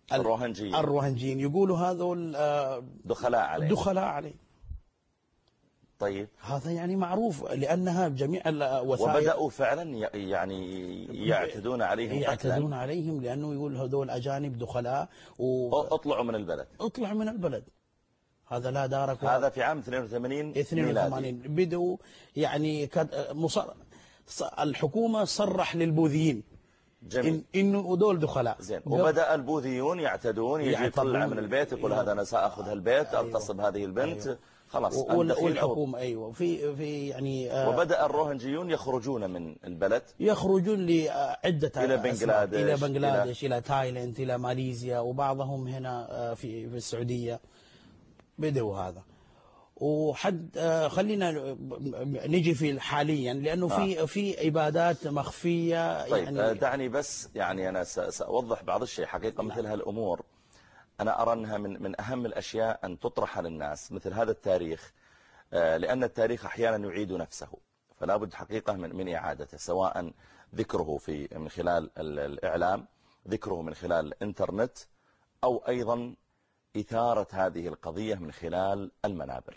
الروهنجيين الروهنجيين يقولوا هذول دخلاء عليه دخلاء عليه. طيب هذا يعني معروف لأنها جميع الوسائل، وبدأوا فعلا يعني يعتدون عليهم يعتدون قتلا. عليهم لأنه يقول هذول أجانب دخلاء واطلعوا من البلد اطلعوا من البلد. هذا لا دارك. هذا في عام اثنين وثمانين اثنين وثمانين بدوا يعني مصر... الحكومة صرح للبوذيين جميل. إن إنه دول دخلاء زين. وبدأ البوذيون يعتدون، يجي يطلع من البيت يقول هذا أنا سأخذ هالبيت أو تصب هذه البنت. أيوة. خلاص. والحكومة أيوة في في يعني آه وبدأ الروهنجيون يخرجون من البلد، يخرجون لعدة إلى بنغلاديش إلى بنغلاديش إلى, إلى تايلاند إلى ماليزيا، وبعضهم هنا في في السعودية بدوا هذا. وحد خلينا نجي في حاليا لأنه في آه. في عبادات مخفية. طيب يعني دعني بس يعني أنا سأوضح بعض الشيء. حقيقة مثل هالأمور أنا أرى أنها من من أهم الأشياء أن تطرح للناس، مثل هذا التاريخ، لأن التاريخ أحيانا يعيد نفسه، فلا بد حقيقة من من إعادته، سواء ذكره في من خلال الإعلام، ذكره من خلال الإنترنت، أو أيضا إثارة هذه القضية من خلال المنابر.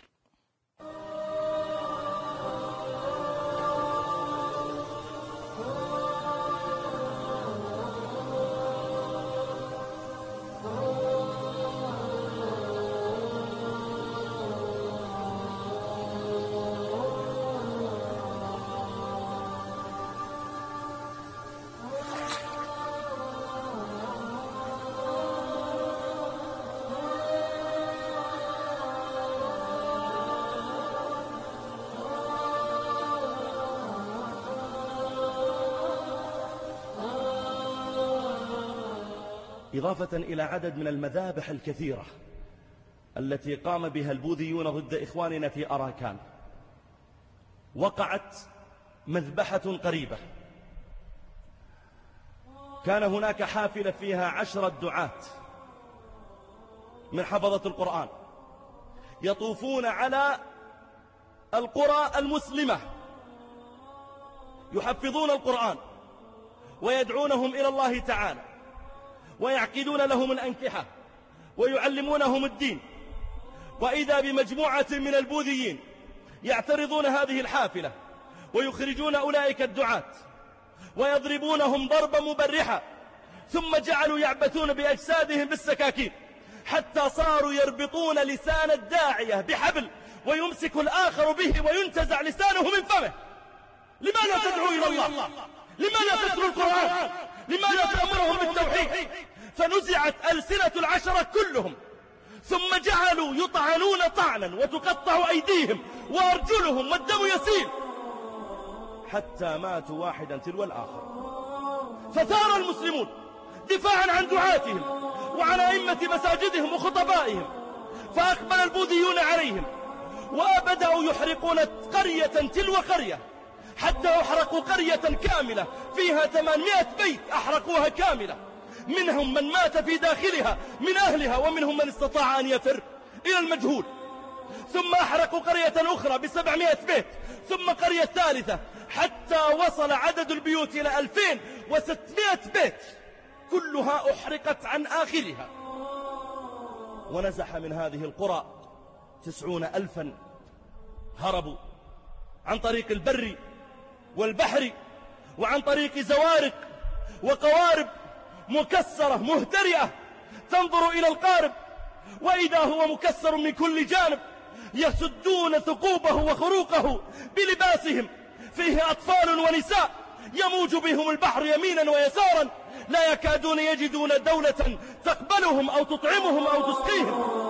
إضافة إلى عدد من المذابح الكثيرة التي قام بها البوذيون ضد إخواننا في أراكان، وقعت مذبحة قريبة كان هناك حافلة فيها عشرة دعاة من حفظة القرآن يطوفون على القرى المسلمة يحفظون القرآن ويدعونهم إلى الله تعالى ويعقدون لهم الأنكحة ويعلمونهم الدين، وإذا بمجموعة من البوذيين يعترضون هذه الحافلة ويخرجون أولئك الدعاة ويضربونهم ضربا مبرحا، ثم جعلوا يعبثون بأجسادهم بالسكاكين حتى صاروا يربطون لسان الداعية بحبل ويمسك الآخر به وينتزع لسانه من فمه. لماذا تدعو إلى الله؟ لماذا تتلو القرآن؟ لماذا تأمرهم بالتوحيد؟ فنزعت ألسنة العشرة كلهم، ثم جعلوا يطعنون طعنا وتقطع أيديهم وأرجلهم والدم يسيل حتى ماتوا واحدا تلو الآخر. فثار المسلمون دفاعا عن دعاتهم وعن أئمة مساجدهم وخطبائهم، فأقبل البوذيون عليهم وبدأوا يحرقون قرية تلو قرية حتى أحرقوا قرية كاملة فيها ثمانمائة بيت، أحرقوها كاملة، منهم من مات في داخلها من أهلها ومنهم من استطاع أن يفر إلى المجهول. ثم أحرقوا قرية أخرى بسبعمائة بيت، ثم قرية ثالثة، حتى وصل عدد البيوت إلى ألفين وستمائة بيت، كلها أحرقت عن آخرها. ونزح من هذه القرى تسعون ألفا هربوا عن طريق البر والبحر وعن طريق زوارق وقوارب مكسرة مهترئة تنظر إلى القارب وإذا هو مكسر من كل جانب، يسدون ثقوبه وخروقه بلباسهم، فيه أطفال ونساء يموج بهم البحر يمينا ويسارا، لا يكادون يجدون دولة تقبلهم أو تطعمهم أو تسقيهم.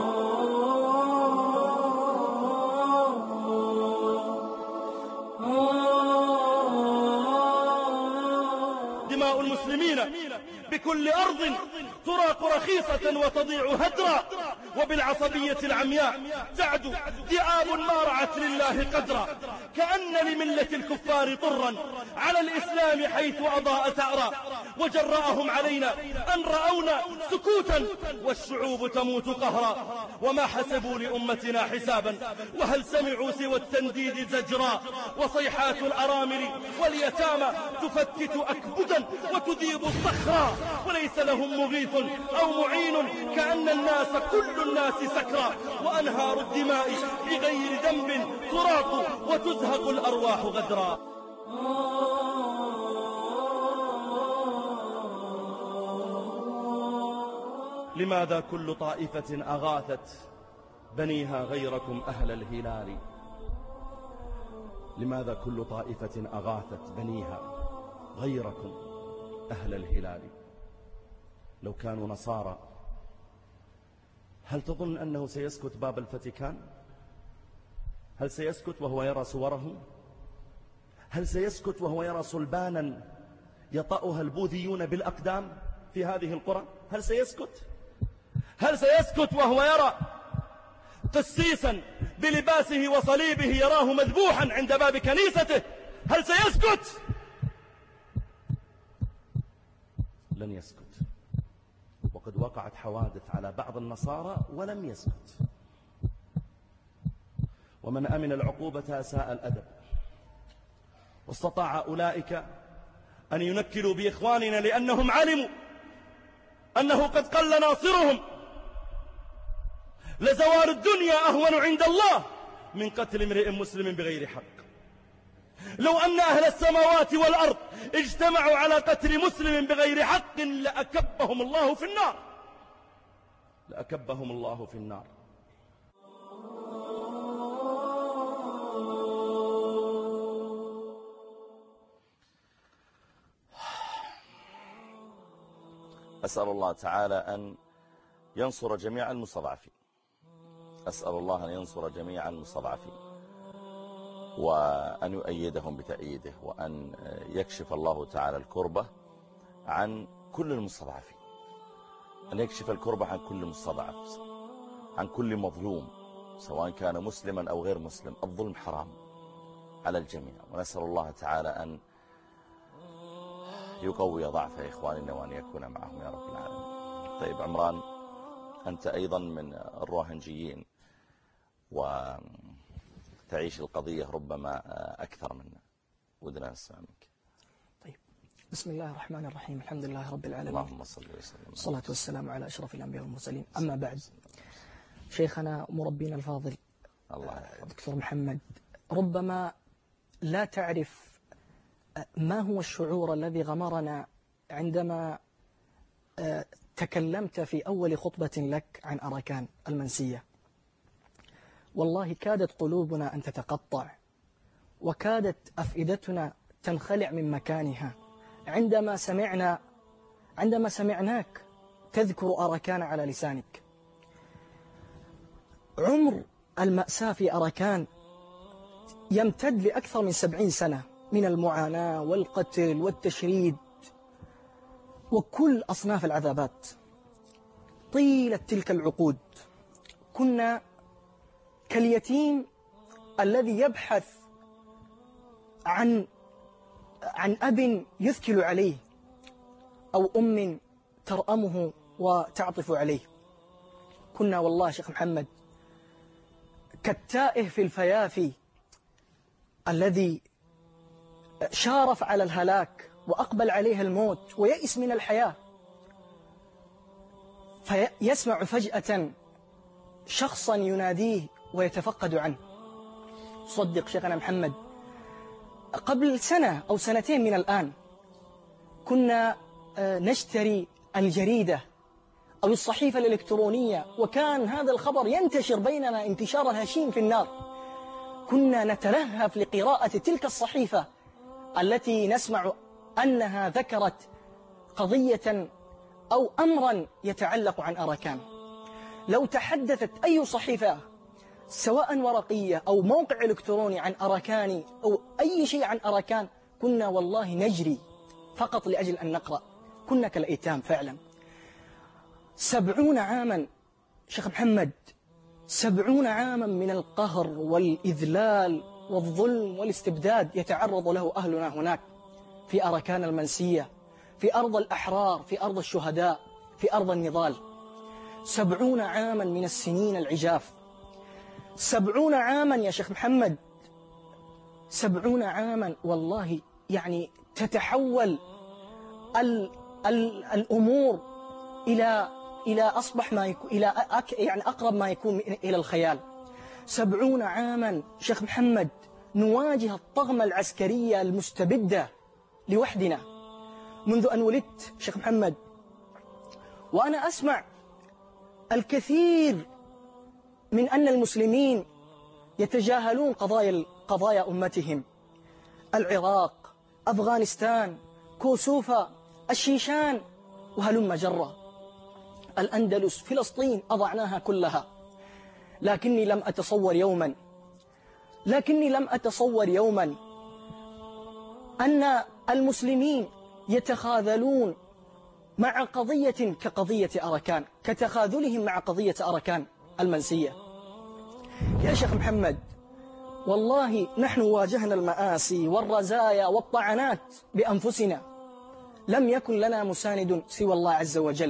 دماء المسلمين بكل أرض تراق رخيصة وتضيع هدرا، وبالعصبية العمياء تعدو ذئاب ما رعت لله قدرا، كأن لملة الكفار طرا على الإسلام حيث أضاء ثأرا، وجرأهم علينا أن رأونا سكوتا والشعوب تموت قهرا، وما حسبوا لأمتنا حسابا وهل سمعوا سوى التنديد زجرا، وصيحات الأرامل واليتامى تفتت أكبدا وتذيب الصخرا، وليس لهم مغيث أو معين كأن الناس كل الناس سكرا، وأنهار الدماء بغير ذنب تراق وتزهق الأرواح غدرا. لماذا كل طائفة أغاثت بنيها غيركم أهل الهلال؟ لماذا كل طائفة أغاثت بنيها غيركم أهل الهلال؟ لو كانوا نصارى هل تظن أنه سيسكت باب الفاتيكان؟ هل سيسكت وهو يرى صوره؟ هل سيسكت وهو يرى صلبانا يطأها البوذيون بالأقدام في هذه القرى؟ هل سيسكت؟ هل سيسكت وهو يرى قسيسا بلباسه وصليبه يراه مذبوحا عند باب كنيسته؟ هل سيسكت؟ لن يسكت. وقد وقعت حوادث على بعض النصارى ولم يسكت. ومن أمن العقوبة ساء الأدب، واستطاع أولئك أن ينكلوا بإخواننا لأنهم علموا أنه قد قل ناصرهم. لزوال الدنيا أهون عند الله من قتل امرئ مسلم بغير حق. لو أن أهل السماوات والأرض اجتمعوا على قتل مسلم بغير حق لأكبهم الله في النار، لأكبهم الله في النار. أسأل الله تعالى أن ينصر جميع المستضعفين، أسأل الله أن ينصر جميع المستضعفين وأن يؤيدهم بتأييده، وأن يكشف الله تعالى الكربة عن كل المستضعفين، أن يكشف الكربة عن كل مستضعف، عن كل مظلوم سواء كان مسلما أو غير مسلم. الظلم حرام على الجميع، ونسأل الله تعالى أن يقوي ضعف إخواننا وأن يكون معهم يا رب العالمين. طيب عمران، أنت أيضا من الروهنجيين وتعيش القضية ربما أكثر منا، ودنا نسمع منك. طيب، بسم الله الرحمن الرحيم، الحمد لله رب العالمين، اللهم صل وسلم، والصلاة والسلام على أشرف الأنبياء والمرسلين. أما بعد، شيخنا مربينا الفاضل الله يحفظك دكتور محمد، ربما لا تعرف ما هو الشعور الذي غمرنا عندما تكلمت في أول خطبة لك عن أراكان المنسية. والله كادت قلوبنا أن تتقطع، وكادت أفئدتنا تنخلع من مكانها عندما سمعنا عندما سمعناك تذكر أراكان على لسانك. عمر المأساة في أراكان يمتد لأكثر من سبعين سنة من المعاناة والقتل والتشريد وكل أصناف العذابات. طيلة تلك العقود كنا كاليتيم الذي يبحث عن عن أب يثكل عليه أو أم ترأمه وتعطف عليه. كنا والله شيخ محمد كالتائه في الفيافي الذي شارف على الهلاك وأقبل عليه الموت ويئس من الحياة، فيسمع فجأة شخصا يناديه ويتفقد عنه. صدق شيخنا محمد، قبل سنة أو سنتين من الآن كنا نشتري الجريدة أو الصحيفة الإلكترونية، وكان هذا الخبر ينتشر بيننا انتشار الهشيم في النار. كنا نتلهف لقراءة تلك الصحيفة التي نسمع أنها ذكرت قضية أو أمرا يتعلق عن أراكان. لو تحدثت أي صحيفة سواء ورقية أو موقع إلكتروني عن أراكان أو أي شيء عن أراكان كنا والله نجري فقط لأجل أن نقرأ. كنا كالأيتام فعلا. سبعون عاما شيخ محمد سبعون عاما من القهر والإذلال والظلم والاستبداد يتعرض له أهلنا هناك في أركان المنسية، في أرض الأحرار، في أرض الشهداء، في أرض النضال. سبعون عاما من السنين العجاف، سبعون عاما يا شيخ محمد، سبعون عاما والله يعني تتحول ال ال الأمور إلى إلى أصبح ما يكون إلى أك يعني أقرب ما يكون إلى الخيال. سبعون عاما شيخ محمد نواجه الطغمة العسكرية المستبدة لوحدنا منذ أن ولدت شيخ محمد، وأنا أسمع الكثير من أن المسلمين يتجاهلون قضايا قضايا أمتهم، العراق، أفغانستان، كوسوفا، الشيشان، وهلم جرة، الأندلس، فلسطين، أضعناها كلها. لكني لم أتصور يوما لكني لم أتصور يوما أن المسلمين يتخاذلون مع قضية كقضية أركان، كتخاذلهم مع قضية أركان المنسية. يا شيخ محمد والله نحن واجهنا المآسي والرزايا والطعنات بأنفسنا، لم يكن لنا مساند سوى الله عز وجل.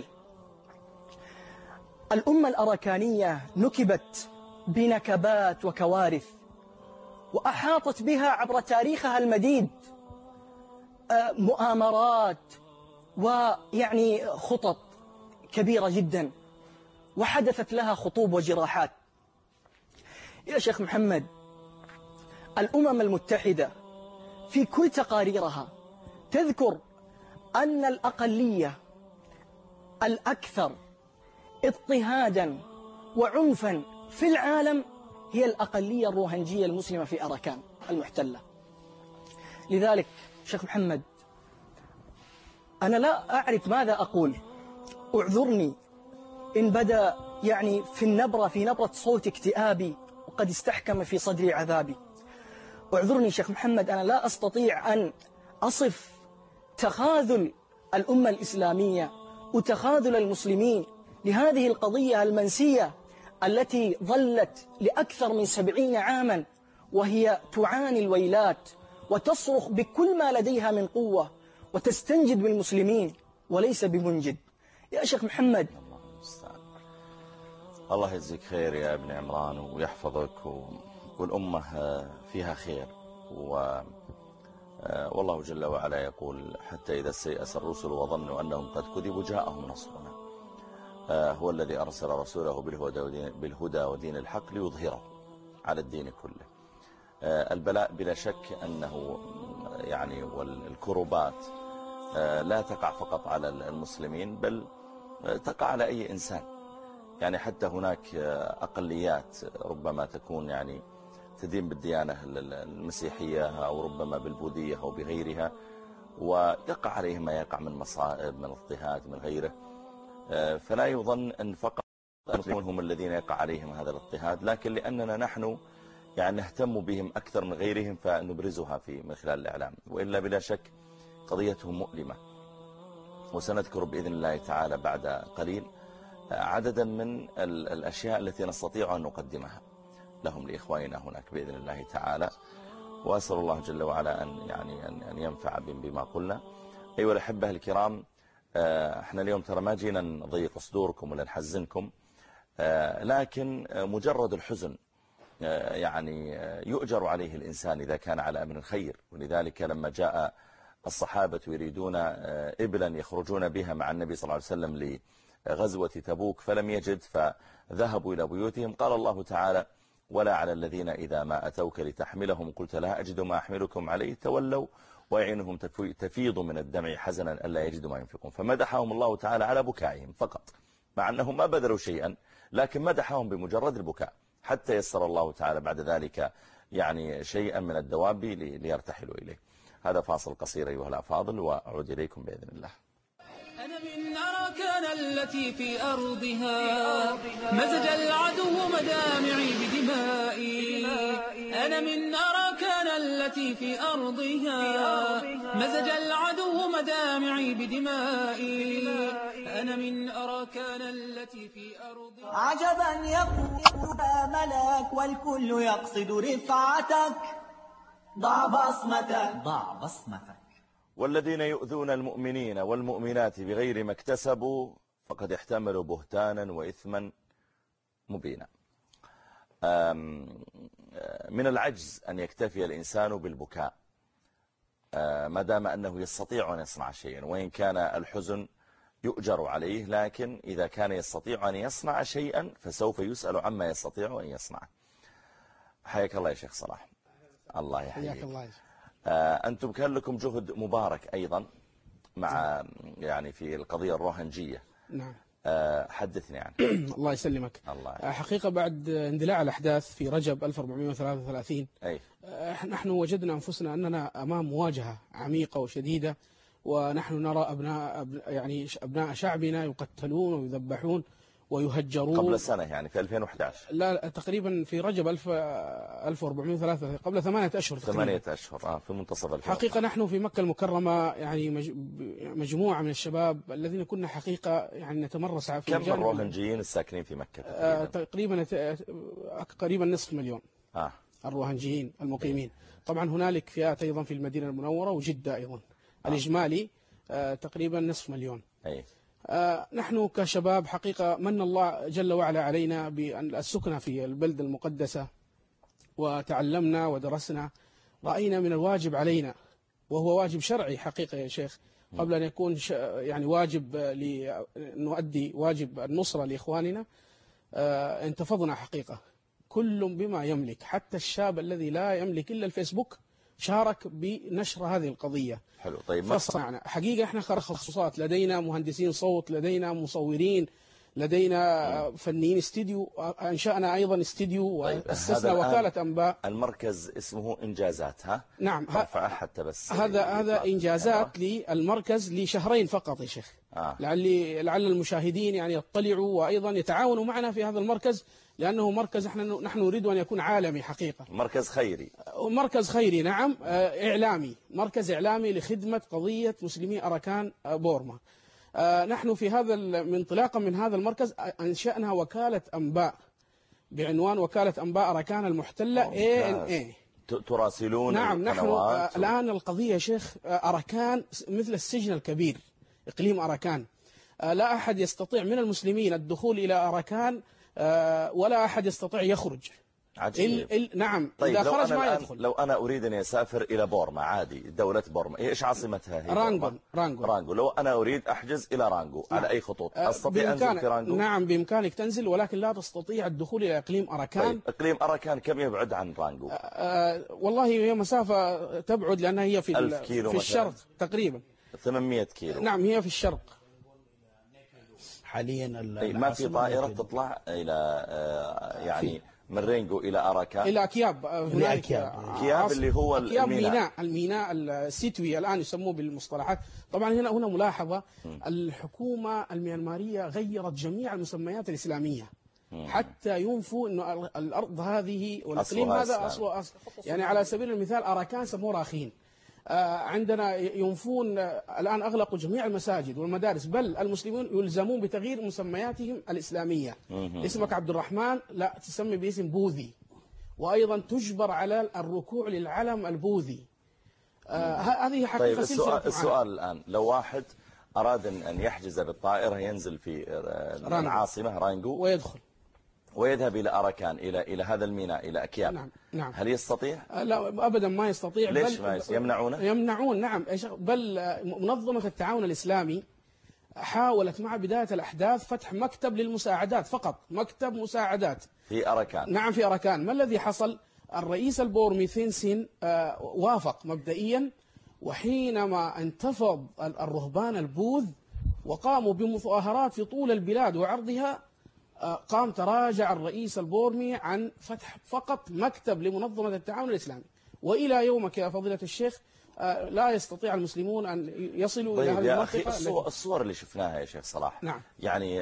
الأمة الأركانية نكبت بنكبات وكوارث، وأحاطت بها عبر تاريخها المديد مؤامرات ويعني خطط كبيرة جدا، وحدثت لها خطوب وجراحات. يا شيخ محمد الأمم المتحدة في كل تقاريرها تذكر أن الأقلية الأكثر اضطهادا وعنفا في العالم هي الأقلية الروهنجية المسلمة في أراكان المحتلة. لذلك شيخ محمد أنا لا أعرف ماذا أقول، اعذرني إن بدأ يعني في النبرة في نبرة صوت اكتئابي وقد استحكم في صدري عذابي. اعذرني شيخ محمد، أنا لا أستطيع أن أصف تخاذل الأمة الإسلامية وتخاذل المسلمين لهذه القضية المنسية التي ظلت لأكثر من سبعين عاما وهي تعاني الويلات وتصرخ بكل ما لديها من قوة وتستنجد بالمسلمين وليس بمنجد. يا شيخ محمد الله يجزيك خير يا ابن عمران ويحفظك، والأمة فيها خير، و والله جل وعلا يقول حتى إذا استيأس الرسل وظنوا أنهم قد كذبوا جاءهم نصرنا هو الذي أرسل رسوله بالهدى ودين الحق ليظهره على الدين كله. البلاء بلا شك أنه يعني والكربات لا تقع فقط على المسلمين بل تقع على أي إنسان، يعني حتى هناك أقليات ربما تكون يعني تدين بالديانة المسيحية أو ربما بالبوذية أو بغيرها، ويقع عليهم ما يقع من مصائب من اضطهاد من غيره. فلا يظن أن فقط المسلمون هم الذين يقع عليهم هذا الاضطهاد، لكن لأننا نحن يعني نهتم بهم أكثر من غيرهم فنبرزها في من خلال الإعلام، وإلا بلا شك قضيتهم مؤلمة. وسنذكر بإذن الله تعالى بعد قليل عددا من الأشياء التي نستطيع أن نقدمها لهم لإخواننا هناك بإذن الله تعالى، وأسأل الله جل وعلا أن يعني أن ينفع بما قلنا. أيها الأحبة الكرام، احنا اليوم ترى ما جينا نضيق صدوركم ولا نحزنكم، لكن مجرد الحزن يعني يؤجر عليه الإنسان إذا كان على أمر خير. ولذلك لما جاء الصحابة يريدون إبلا يخرجون بها مع النبي صلى الله عليه وسلم لغزوة تبوك فلم يجد فذهبوا إلى بيوتهم، قال الله تعالى: ولا على الذين إذا ما أتوك لتحملهم قلت لا أجد ما أحملكم عليه تولوا وعينهم تفيض من الدمع حزنا ألا يجدوا ما ينفقون. فمدحهم الله تعالى على بكائهم فقط، مع أنهم ما بذلوا شيئا، لكن مدحهم بمجرد البكاء، حتى يسر الله تعالى بعد ذلك يعني شيئا من الدواب ليرتحلوا إليه. هذا فاصل قصير أيها الأفاضل، وأعود إليكم بإذن الله. أنا من أراكان التي في أرضها مزج العدو مدامعي بدمائي. أنا من أراكان التي في أرضها مزج العدو مدامعي بدمائي. أنا من أراكان التي في أرضها. عجبا يقول ملاك والكل يقصد رفعتك، ضع بصمتك ضع بصمتك. والذين يؤذون المؤمنين والمؤمنات بغير ما اكتسبوا فقد احتملوا بهتانا وإثما مبينا. من العجز أن يكتفي الإنسان بالبكاء ما دام أنه يستطيع أن يصنع شيئا، وإن كان الحزن يؤجر عليه، لكن إذا كان يستطيع أن يصنع شيئا فسوف يسأل عما يستطيع أن يصنع. حياك الله يا شيخ صلاح. الله يحييك. الله. أنتم كان لكم جهد مبارك أيضا مع يعني في القضية الروهنجية. نعم. حدثني عنه. الله يسلمك. الله. حقيقة بعد اندلاع الأحداث في رجب ألف وأربعمائة وثلاثة وثلاثين أي. نحن وجدنا أنفسنا أننا أمام مواجهة عميقة وشديدة، ونحن نرى أبناء يعني أبناء شعبنا يقتلون ويذبحون ويهجرون. قبل سنة يعني في ألفين وأحد عشر. لا تقريبا في رجب ألف وأربعمائة وثلاثة قبل ثمانية أشهر تقريبا. ثمانية أشهر آه في منتصف الفرق. حقيقة نحن في مكة المكرمة يعني مجموعة من الشباب الذين كنا حقيقة يعني نتمرس في كم الروهنجيين الساكنين في مكة تقريبا؟ تقريبا تقريبا نصف مليون. آه. الروهنجيين المقيمين. طبعا هنالك فئات أيضا في المدينة المنورة وجدة أيضا. آه. الإجمالي تقريبا نصف مليون. أي. آه نحن كشباب حقيقة من الله جل وعلا علينا بأن السكنة في البلدة المقدسة، وتعلمنا ودرسنا، رأينا من الواجب علينا، وهو واجب شرعي حقيقة يا شيخ، قبل أن يكون يعني واجب لنؤدي واجب النصرة لإخواننا. آه انتفضنا حقيقة كل بما يملك، حتى الشاب الذي لا يملك إلا الفيسبوك شارك بنشر هذه القضية. حلو. طيب فصنعنا حقيقة احنا خرج خصوصات، لدينا مهندسين صوت، لدينا مصورين، لدينا فنيين استديو، أنشأنا أيضا استديو وأسسنا طيب وكالة أنباء. المركز اسمه إنجازات ها؟ نعم. حتى بس هذا هذا إنجازات للمركز لشهرين فقط يا شيخ. آه. لعل لعل المشاهدين يعني يطلعوا وأيضا يتعاونوا معنا في هذا المركز، لأنه مركز احنا نحن نريد أن يكون عالمي حقيقة. مركز خيري. مركز خيري نعم. إعلامي، مركز إعلامي لخدمة قضية مسلمي أراكان بورما. نحن في هذا من انطلاقا من هذا المركز أنشأنا وكالة أنباء بعنوان وكالة أنباء أراكان المحتلة إيه إن إيه. تراسلون نعم. نحن و... الآن القضية يا شيخ أراكان مثل السجن الكبير، إقليم أراكان. لا أحد يستطيع من المسلمين الدخول إلى أراكان ولا أحد يستطيع يخرج. عجيب. ال ال نعم. طيب إذا خرج ما أنا يدخل. لو أنا أريد أن أسافر إلى بورما عادي، دولة بورما إيش عاصمتها هي؟ رانغو. رانغو. رانغو. لو أنا أريد أحجز إلى رانغو. نعم. على أي خطوط أستطيع أنزل في رانغو؟ نعم بإمكانك تنزل، ولكن لا تستطيع الدخول إلى إقليم أراكان. طيب إقليم أراكان كم يبعد عن رانغو؟ أه أه والله هي مسافة تبعد لأنها هي في ألف كيلو في مثلاً. الشرق تقريبا. ثمانمائة كيلو. نعم هي في الشرق حاليا. طيب ما في طائرة تطلع إلى يعني في. من رينغو إلى أراكان؟ إلى أكياب. هناك أكياب. أكياب اللي هو أكياب الميناء. ميناء الميناء السيتوي الآن يسموه بالمصطلحات. طبعا هنا هنا ملاحظة، الحكومة الميانمارية غيرت جميع المسميات الإسلامية حتى ينفوا إنه الأرض هذه والإقليم هذا أصله أصل. يعني على سبيل المثال أراكان سموه راخين. عندنا ينفون الآن أغلقوا جميع المساجد والمدارس، بل المسلمون يلزمون بتغيير مسمياتهم الإسلامية. اسمك عبد الرحمن لا تسمي باسم بوذي، وأيضا تجبر على الركوع للعلم البوذي. آه هذه حقيقة. طيب السؤال, السؤال الآن لو واحد أراد أن يحجز بالطائرة ينزل في العاصمة رانغو ويدخل ويذهب إلى أراكان إلى إلى هذا الميناء إلى أكياب. نعم. نعم. هل يستطيع؟ لا أبدا ما يستطيع. ليش بل ما يمنعونه؟ يمنعون نعم. بل منظمة التعاون الإسلامي حاولت مع بداية الأحداث فتح مكتب للمساعدات فقط، مكتب مساعدات في أراكان. نعم في أراكان. ما الذي حصل؟ الرئيس البورمي ثين سين وافق مبدئيا، وحينما انتفض الرهبان البوذ وقاموا بمظاهرات في طول البلاد وعرضها، قام تراجع الرئيس البورمي عن فتح فقط مكتب لمنظمة التعاون الإسلامي. وإلى يومك يا فضيلة الشيخ لا يستطيع المسلمون أن يصلوا إلى هذه المنطقة. الصور, الصور اللي شفناها يا شيخ صلاح. نعم. يعني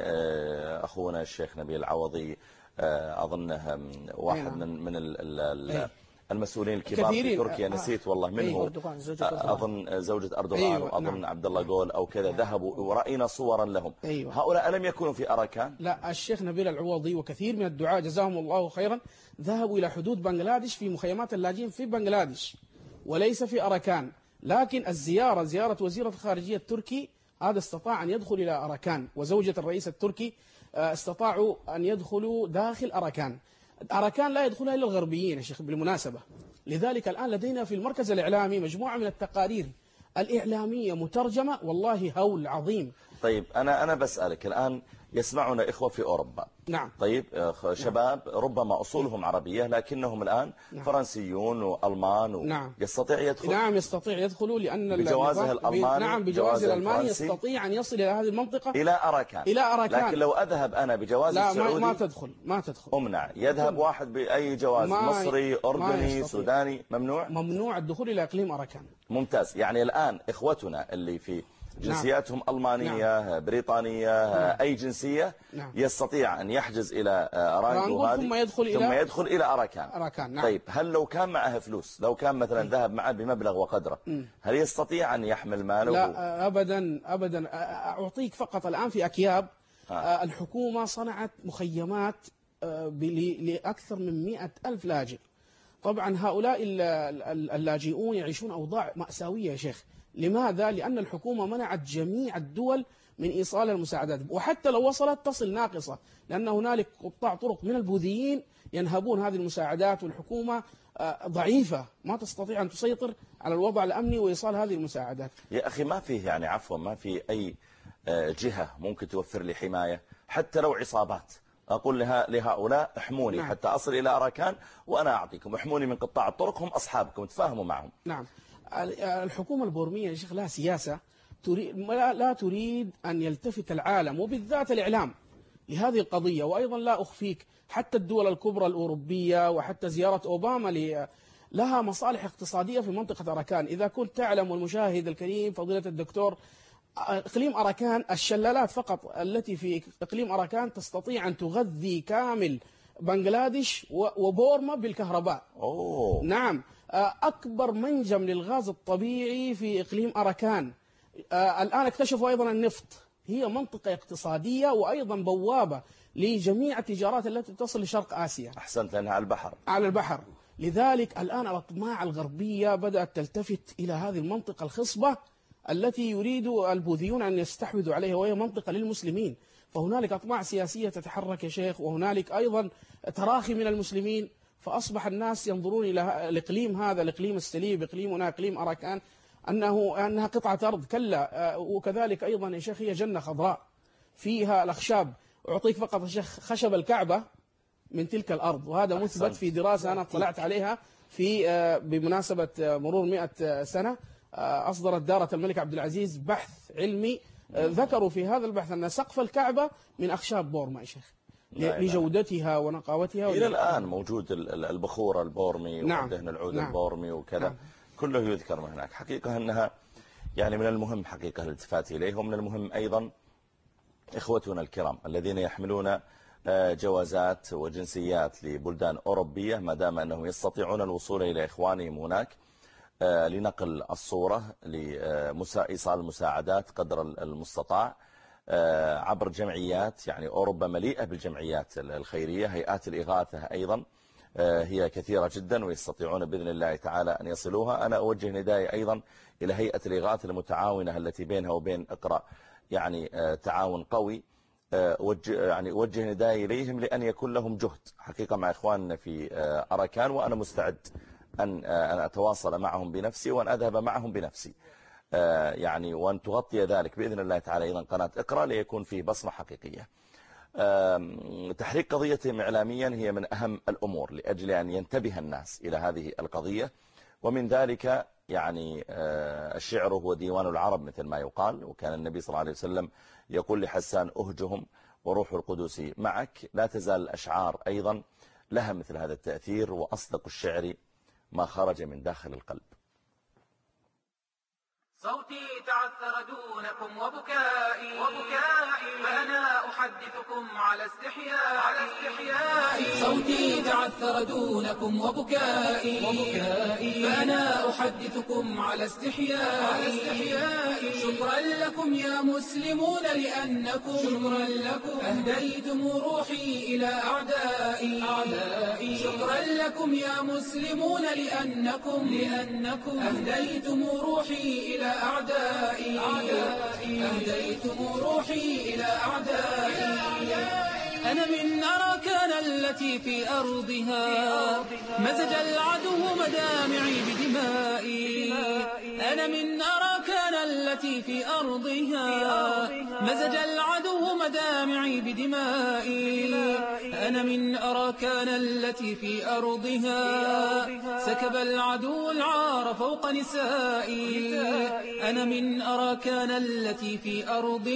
أخونا الشيخ نبيل العوضي أظنه واحد نعم. من من ال ال المسؤولين الكبار في تركيا، نسيت والله منه، أظن زوجة أردوغان أيوة وأظن نعم. عبد الله جول أو كذا، ذهبوا ورأينا صورا لهم. أيوة. هؤلاء ألم يكونوا في أراكان؟ لا، الشيخ نبيل العوضي وكثير من الدعاة جزاهم الله خيرا ذهبوا إلى حدود بنغلاديش في مخيمات اللاجئين في بنغلاديش وليس في أراكان. لكن الزيارة زيارة وزير الخارجية التركي هذا استطاع أن يدخل إلى أراكان، وزوجة الرئيس التركي استطاعوا أن يدخلوا داخل أراكان. أراكان لا يدخلها إلا الغربيين يا شيخ بالمناسبة. لذلك الآن لدينا في المركز الإعلامي مجموعة من التقارير الإعلامية مترجمة، والله هول عظيم. طيب أنا أنا بسألك الآن، يسمعنا إخوة في أوروبا. نعم. طيب شباب ربما أصولهم عربية لكنهم الآن نعم. فرنسيون وألمان و... نعم. يستطيع يدخل؟ نعم يستطيع يدخلوا، لأن بجوازه الألماني. نعم بجوازه الألماني يستطيع أن يصل إلى هذه المنطقة إلى أراكان. إلى أراكان. لكن لو أذهب أنا بجواز لا السعودي ما, ما تدخل ما تدخل أمنع. يذهب واحد بأي جواز مصري أردني سوداني ممنوع ممنوع الدخول إلى إقليم أراكان. ممتاز. يعني الآن إخوتنا اللي في جنسياتهم نعم. ألمانية نعم. بريطانية نعم. أي جنسية نعم. يستطيع أن يحجز إلى أرانغو هذه ثم يدخل ثم إلى يدخل إلى أراكان. أراكان نعم. طيب هل لو كان معه فلوس، لو كان مثلا ذهب معه بمبلغ وقدره، هل يستطيع أن يحمل ماله؟ لا أبدا أبدا. أعطيك فقط الآن في أكياب آه. الحكومة صنعت مخيمات لأكثر من مئة ألف لاجئ. طبعا هؤلاء اللاجئون يعيشون أوضاع مأساوية يا شيخ. لماذا؟ لأن الحكومة منعت جميع الدول من إيصال المساعدات، وحتى لو وصلت تصل ناقصة، لأن هنالك قطاع طرق من البوذيين ينهبون هذه المساعدات، والحكومة ضعيفة ما تستطيع أن تسيطر على الوضع الأمني وإيصال هذه المساعدات. يا أخي ما فيه يعني عفوا ما في أي جهة ممكن توفر لي حماية حتى لو عصابات، أقول لها لهؤلاء احموني نعم. حتى أصل إلى أراكان وأنا أعطيكم، احموني من قطاع الطرق، هم أصحابكم تفاهموا معهم. نعم. الحكومة البورمية يا شيخ لها سياسة تريد لا تريد أن يلتفت العالم وبالذات الإعلام لهذه القضية. وأيضا لا أخفيك حتى الدول الكبرى الأوروبية وحتى زيارة أوباما لها مصالح اقتصادية في منطقة أراكان. إذا كنت تعلم والمشاهد الكريم فضيلة الدكتور، إقليم أراكان الشلالات فقط التي في إقليم أراكان تستطيع أن تغذي كامل بنغلاديش وبورما بالكهرباء. أوه. نعم. أكبر منجم للغاز الطبيعي في إقليم أراكان. الآن اكتشفوا أيضا النفط. هي منطقة اقتصادية وأيضا بوابة لجميع التجارات التي تصل لشرق آسيا. أحسنت، لأنها على البحر. على البحر. لذلك الآن الأطماع الغربية بدأت تلتفت إلى هذه المنطقة الخصبة التي يريد البوذيون أن يستحوذوا عليها، وهي منطقة للمسلمين. فهنالك أطماع سياسية تتحرك يا شيخ، وهنالك أيضا تراخي من المسلمين، فأصبح الناس ينظرون إلى الإقليم هذا، الإقليم السليب، إقليمنا إقليم أراكان، أنه أنها قطعة أرض. كلا. وكذلك أيضا يا شيخ هي جنة خضراء فيها الأخشاب. أعطيك فقط يا شيخ خشب الكعبة من تلك الأرض، وهذا مثبت في دراسة أنا اطلعت عليها في بمناسبة مرور مئة سنة. أصدرت دارة الملك عبد العزيز بحث علمي، ذكروا في هذا البحث أن سقف الكعبة من أخشاب بورما يا شيخ لجودتها ونقاوتها. إلى الآن موجود البخور البورمي نعم. ودهن العود نعم. البورمي وكذا نعم. كله يذكر من هناك. حقيقة أنها يعني من المهم حقيقة الالتفات إليه، ومن المهم أيضا إخوتنا الكرام الذين يحملون جوازات وجنسيات لبلدان أوروبية، ما دام أنهم يستطيعون الوصول إلى إخوانهم هناك لنقل الصورة، لإيصال المساعدات قدر المستطاع عبر جمعيات. يعني أوروبا مليئة بالجمعيات الخيرية، هيئات الإغاثة أيضا هي كثيرة جدا، ويستطيعون بإذن الله تعالى أن يصلوها. أنا أوجه ندائي أيضا إلى هيئة الإغاثة المتعاونة التي بينها وبين اقرأ يعني تعاون قوي. يعني أوجه ندائي إليهم لأن يكون لهم جهد حقيقة مع إخواننا في أراكان، وأنا مستعد أن أنا أتواصل معهم بنفسي وأن أذهب معهم بنفسي، يعني وأن تغطي ذلك بإذن الله تعالى أيضا قناة اقرأ ليكون فيه بصمة حقيقية. تحريك قضيتهم إعلاميا هي من أهم الأمور لأجل أن ينتبه الناس إلى هذه القضية، ومن ذلك يعني الشعر هو ديوان العرب مثل ما يقال، وكان النبي صلى الله عليه وسلم يقول لحسان أهجهم وروح القدس معك. لا تزال الأشعار أيضا لها مثل هذا التأثير، وأصدق الشعر ما خرج من داخل القلب. صوتي تعثر دونكم وبكائي وبكائي فأنا أحدثكم على استحياء على استحيائي صوتي تعثر دونكم وبكائي وبكائي فأنا أحدثكم على استحياء على استحيائي شكرا لكم يا مسلمون لأنكم شكرا لكم أهديتم روحي إلى أعدائي أعدائي شكرا لكم يا مسلمون لأنكم لأنكم أهديتم روحي إلى أعدائي أعدائي أهديتم روحي إلى أعدائي أنا من أراكان التي في أرضها مزج العدو مدامعي بدمائي أنا من أراكان التي في أرضها مزج العدو مدامعي بدمائي أنا من أراكان التي في أرضها سكب العدو العار فوق نسائي أنا من أراكان التي في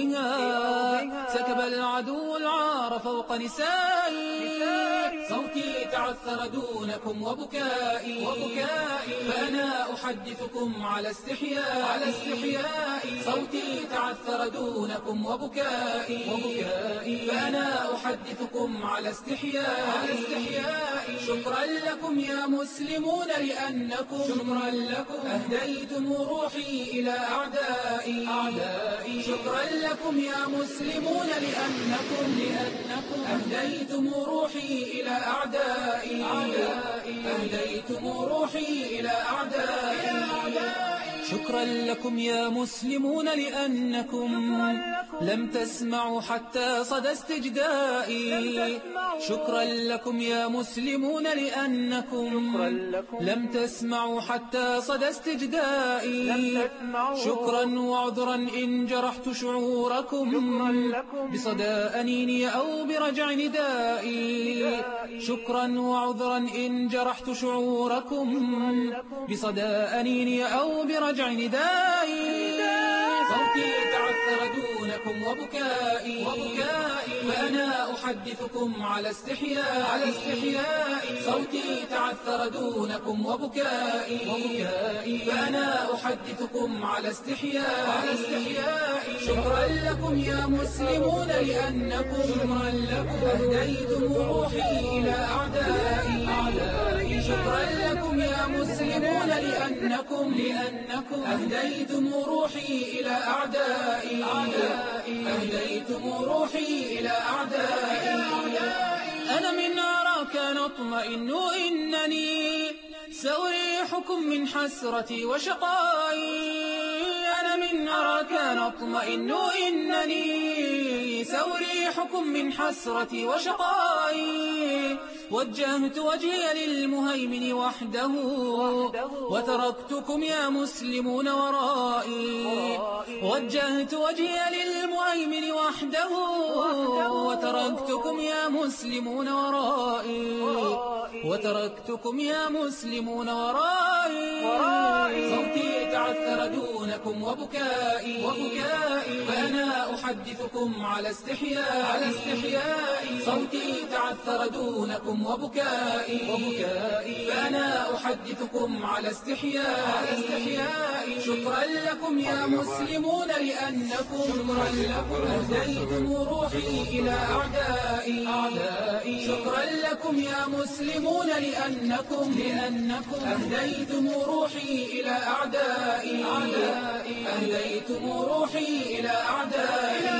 أرضها سكب العدو العار فوق نسائي صوتي تعثر دونكم وبكائي وبكائي فأنا أحدثكم على استحياء على استحيائي صوتي تعثر دونكم وبكائي وبكائي فأنا أحدثكم على استحياء على استحيائي شكرا لكم يا مسلمون لأنكم شكرا لكم أهديتم روحي إلى أعدائي أعدائي شكرا لكم يا مسلمون لأنكم لأنكم أهديتم روحي إلى أعدائي أعدائي أهديتم روحي إلى أعدائي شكرا لكم يا مسلمون لأنكم لم تسمعوا حتى صدى استجدائي شكرا لكم يا مسلمون لأنكم لم تسمعوا حتى صدى استجدائي شكرا وعذرا إن جرحت شعوركم بصدى أنيني أو برجع ندائي شكرا وعذرا إن جرحت شعوركم بصدى أنيني أو برجع ندائي صوتي تعثر دونكم وبكائي وبكائي فأنا أحدثكم على استحياء على استحيائي صوتي تعثر دونكم وبكائي وبكائي فأنا أحدثكم على استحياء على استحيائي شكرا لكم يا مسلمون لأنكم شكرا لكم أهديتم روحي إلى أعدائي أعدائي شكرا لكم يا مسلمون لأنكم لأنكم أهديتم روحي إلى أعدائي أعدائي أهديتم روحي إلى أعدائي أنا من أراك نطمئن إنني سأريحكم من حسرتي وشقائي أنا من أراك نطمئن إنني سأريحكم من حسرتي وشقائي وجهت وجهي للمهيمن وحده وتركتكم يا مسلمون ورائي وجهت وجهي للمهيمن وحده وتركتكم يا مسلمون ورائي وتركتكم يا مسلمون ورائي صوتي تعثر دونكم وبكائي وبكائي فأنا أحدثكم على استحياء على استحيائي صوتي تعثر دونكم وبكائي وبكائي فأنا أحدثكم على استحياء على استحيائي شكرا لكم يا مسلمون لأنكم شكرا لكم أهديتم روحي إلى أعدائي أعدائي شكرا لكم يا مسلمون لأنكم لأنكم أهديتم روحي إلى أعدائي أعدائي أهديتم روحي إلى أعدائي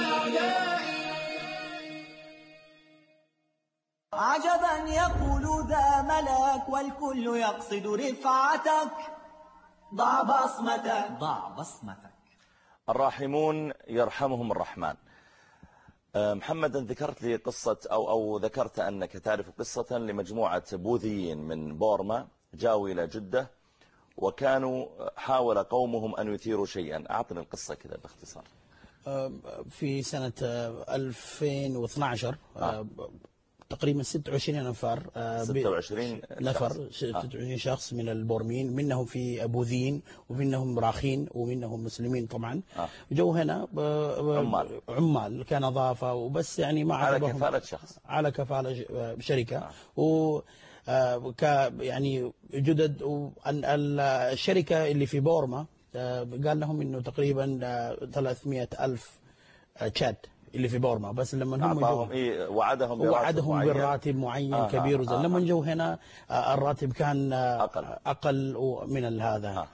عجبا يقول ذا ملك والكل يقصد رفعتك ضع بصمتك ضع بصمتك. الراحمون يرحمهم الرحمن. محمد، ذكرت لي قصة أو, أو ذكرت أنك تعرف قصة لمجموعة بوذيين من بورما جاءوا إلى جدة وكانوا حاول قومهم أن يثيروا شيئا. أعطني القصة كذا باختصار. في سنة ألفين واثني عشر آه. تقريبا ستة وعشرين نفر ستة وعشرين نفر ستة وعشرين شخص من البورمين، منهم في بوذيين ومنهم راخين ومنهم مسلمين طبعا. آه. جو هنا عمال عمال كنظافة وبس، يعني ما على كفالة شخص على كفالة شركة. آه. و ك يعني جدد. الشركة اللي في بورما قال لهم انه تقريبا ثلاثمئة ألف تشاد اللي في بورما، بس لما هم جو إيه وعدهم براتب وعدهم معين, براتب معين آه كبير، آه آه لما جو هنا الراتب كان أقل, أقل من هذا. آه.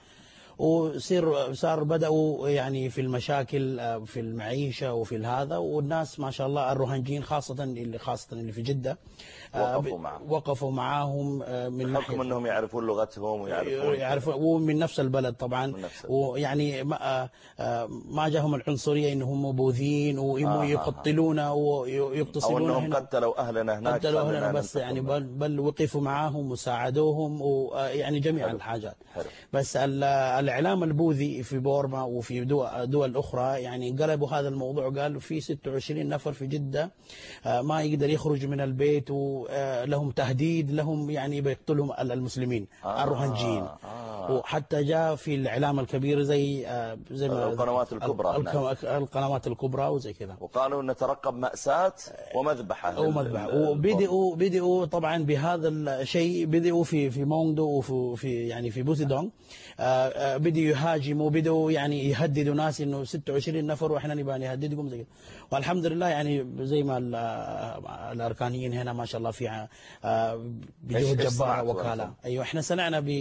وصير صار بدأوا يعني في المشاكل في المعيشة وفي هذا، والناس ما شاء الله الروهنجيين خاصة اللي خاصة اللي في جدة وقفوا معهم وقفوا معاهم من حكم انهم يعرفون لغتهم ويعرفون يعرفون ومن نفس البلد طبعا، ويعني ما ما جاهم العنصرية انهم بوذيين ويقتلون آه ويقتصدون او انهم قتلوا اهلنا هناك، قتلوا اهلنا بس يعني بل, بل وقفوا معاهم وساعدوهم ويعني جميع حلو. الحاجات حلو. بس الاعلام البوذي في بورما وفي دول, دول اخرى يعني قلبوا هذا الموضوع، قالوا في ستة وعشرين نفر في جدة ما يقدر يخرج من البيت ولهم تهديد، لهم يعني بيقتلهم المسلمين آه الروهنجيين آه وحتى جاء في الاعلام الكبير زي زي ما القنوات الكبرى القنوات الكبرى وزي كذا، وقالوا نترقب مأساة ومذبحة ومذبحة وبدأوا بدأوا طبعا بهذا الشيء، بدأوا في في موندو وفي يعني في بوزيدونغ بدأوا يهاجموا، بدأوا يعني يهددوا ناس انه ستة وعشرين نفر واحنا نبغى نهددكم زي كذا. والحمد لله يعني زي ما الاركانيين هنا ما شاء الله في بجهد جبار وكالة. ايوه احنا سمعنا ب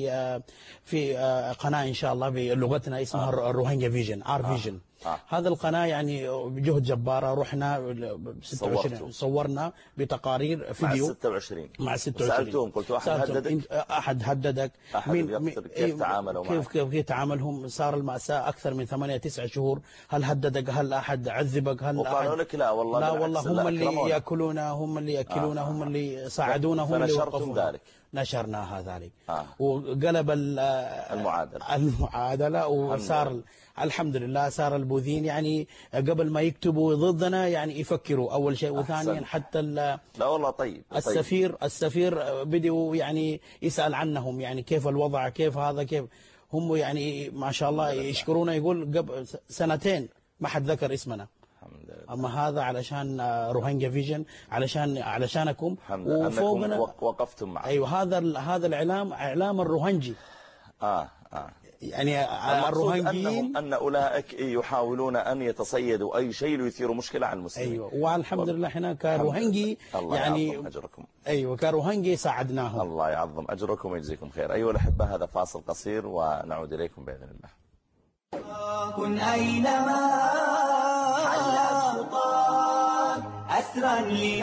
في قناة ان شاء الله بلغتنا اسمها آه. الروهينجا فيجن ار آه. فيجن آه. هذا القناة يعني بجهد جبارة، رحنا ستة وعشرين صورنا بتقارير فيديو مع ستة وعشرين مع ستة وعشرين سألتهم قلت واحد هددك أحد هددك أحد مين كيف تعاملوا كيف كيف كيف تعاملهم؟ صار المأساة أكثر من ثمانية تسعة شهور، هل هددك؟ هل أحد عذبك؟ هل وقالوا لك لا والله لا والله هم اللي يأكلونا هم اللي يأكلونا آه. هم اللي ساعدونا هم اللي وقفونا ذلك. نشرناها ذلك آه. وقلب المعادلة المعادلة وصار الحمد لله صار البوذيين يعني قبل ما يكتبوا ضدنا يعني يفكروا أول شيء، وثانيا حتى لا والله طيب السفير طيب. السفير بدأوا يعني يسأل عنهم يعني كيف الوضع كيف هذا كيف هم يعني ما شاء الله يشكرونا، يقول قبل سنتين ما حد ذكر اسمنا، أما هذا علشان روهينجا فيجن علشان علشانكم وفوقنا وقفتم معه. أيوة هذا هذا الإعلام إعلام الروهنجي آه آه يعني الروهنجيين أن أولئك يحاولون أن يتصيدوا أي شيء ليثيروا مشكلة على المسلمين. أيوة والحمد لله احنا كروهنجي يعني يعظم أجركم. أيوة كروهنجي ساعدناهم. الله يعظم أجركم ويجزيكم خير. أيها الأحبة هذا فاصل قصير ونعود إليكم بإذن الله. كن أينما حل السلطان أسرا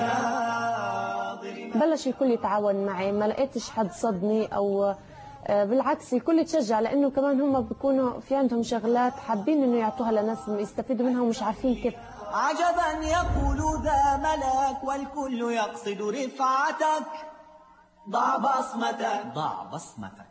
لناظر. بلش الكل يتعاون معي، ما لقيتش حد صدني أو بالعكس الكل يتشجع، لأنه كمان هم بيكونوا في عندهم شغلات حابين إنه يعطوها لناس يستفيدوا منها ومش عارفين كيف. عجبا يقول ذا ملك والكل يقصد رفعتك، ضع بصمتك ضع بصمتك.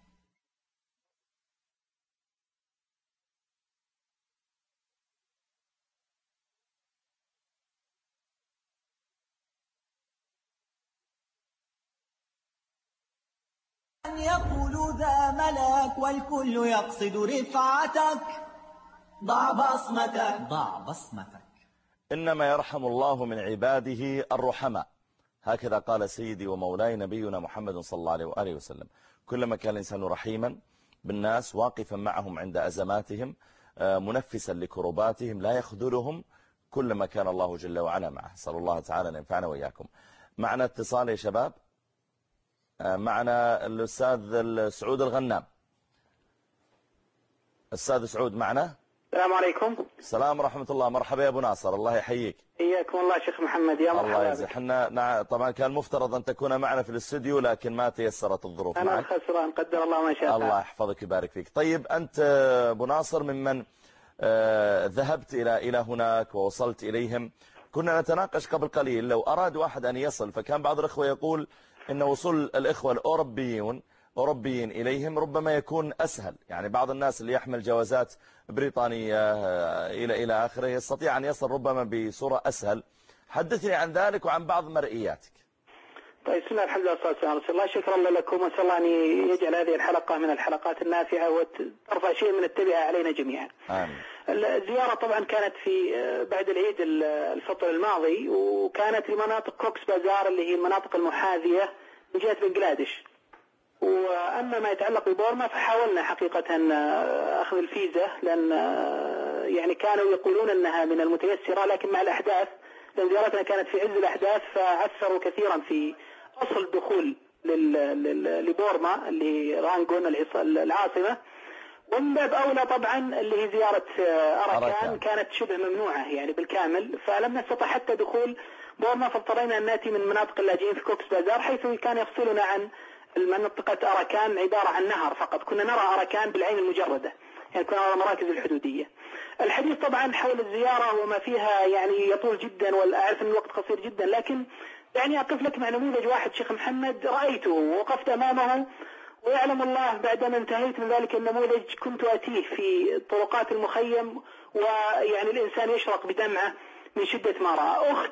يقول ذا ملك والكل يقصد رفعتك، ضع بصمتك ضع بصمتك. إنما يرحم الله من عباده الرحماء، هكذا قال سيدي ومولاي نبينا محمد صلى الله عليه وآله وسلم. كلما كان الإنسان رحيما بالناس واقفا معهم عند أزماتهم منفسا لكرباتهم لا يخذلهم، كلما كان الله جل وعلا معه. صلى الله تعالى أن ينفعنا وإياكم. معنا اتصال يا شباب، معنا الأستاذ سعود الغنام. أستاذ سعود معنا؟ السلام عليكم. السلام ورحمة الله. مرحبا يا أبو ناصر، الله يحييك. إياكم الله شيخ محمد، يا مرحبا. الله يجزيك. حنا طبعا كان مفترض أن تكون معنا في الاستوديو لكن ما تيسرت الظروف. أنا خسران، قدر الله ما شاء. الله يحفظك ويبارك فيك. طيب أنت أبو ناصر ممن ذهبت إلى إلى هناك ووصلت إليهم. كنا نتناقش قبل قليل لو أراد واحد أن يصل، فكان بعض الأخوة يقول إن وصول الإخوة الأوروبيون أوروبيين إليهم ربما يكون أسهل، يعني بعض الناس اللي يحمل جوازات بريطانية إلى إلى آخره يستطيع أن يصل ربما بصورة أسهل. حدثني عن ذلك وعن بعض مرئياتك. طيب بسم الله الحمد لله والصلاة والسلام على رسول الله. شكرا لكم، وأسأل الله أن يجعل هذه الحلقة من الحلقات النافعة وترفع شيء من التبعة علينا جميعا. آمين. الزيارة طبعا كانت في بعد العيد الفطر الماضي، وكانت لمناطق كوكس بازار اللي هي المناطق المحاذية من جهة بنغلاديش. وأما ما يتعلق ببورما فحاولنا حقيقة أخذ الفيزا، لأن يعني كانوا يقولون أنها من المتيسرة، لكن مع الأحداث، لأن زيارتنا كانت في عز الأحداث، فعسروا كثيرا في أصل الدخول لبورما اللي رانغون العاصمة. ومن باب أولى طبعا اللي هي زيارة أراكان كانت شبه ممنوعة يعني بالكامل، فلم نستطع حتى دخول بورما، فاضطرينا أن نأتي من مناطق اللاجئين في كوكس بازار، حيث كان يفصلنا عن منطقة أراكان عبارة عن نهر فقط. كنا نرى أراكان بالعين المجردة، يعني كنا نرى المراكز الحدودية. الحديث طبعا حول الزيارة وما فيها يعني يطول جدا، وأعرف أن الوقت قصير جدا، لكن يعني أقف لك مع نموذج واحد شيخ محمد رأيته ووقفت أمامه، ويعلم الله بعدما انتهيت من ذلك النموذج كنت أتيه في طرقات المخيم، ويعني الإنسان يشرق بدمعة من شدة ما رأى. أخت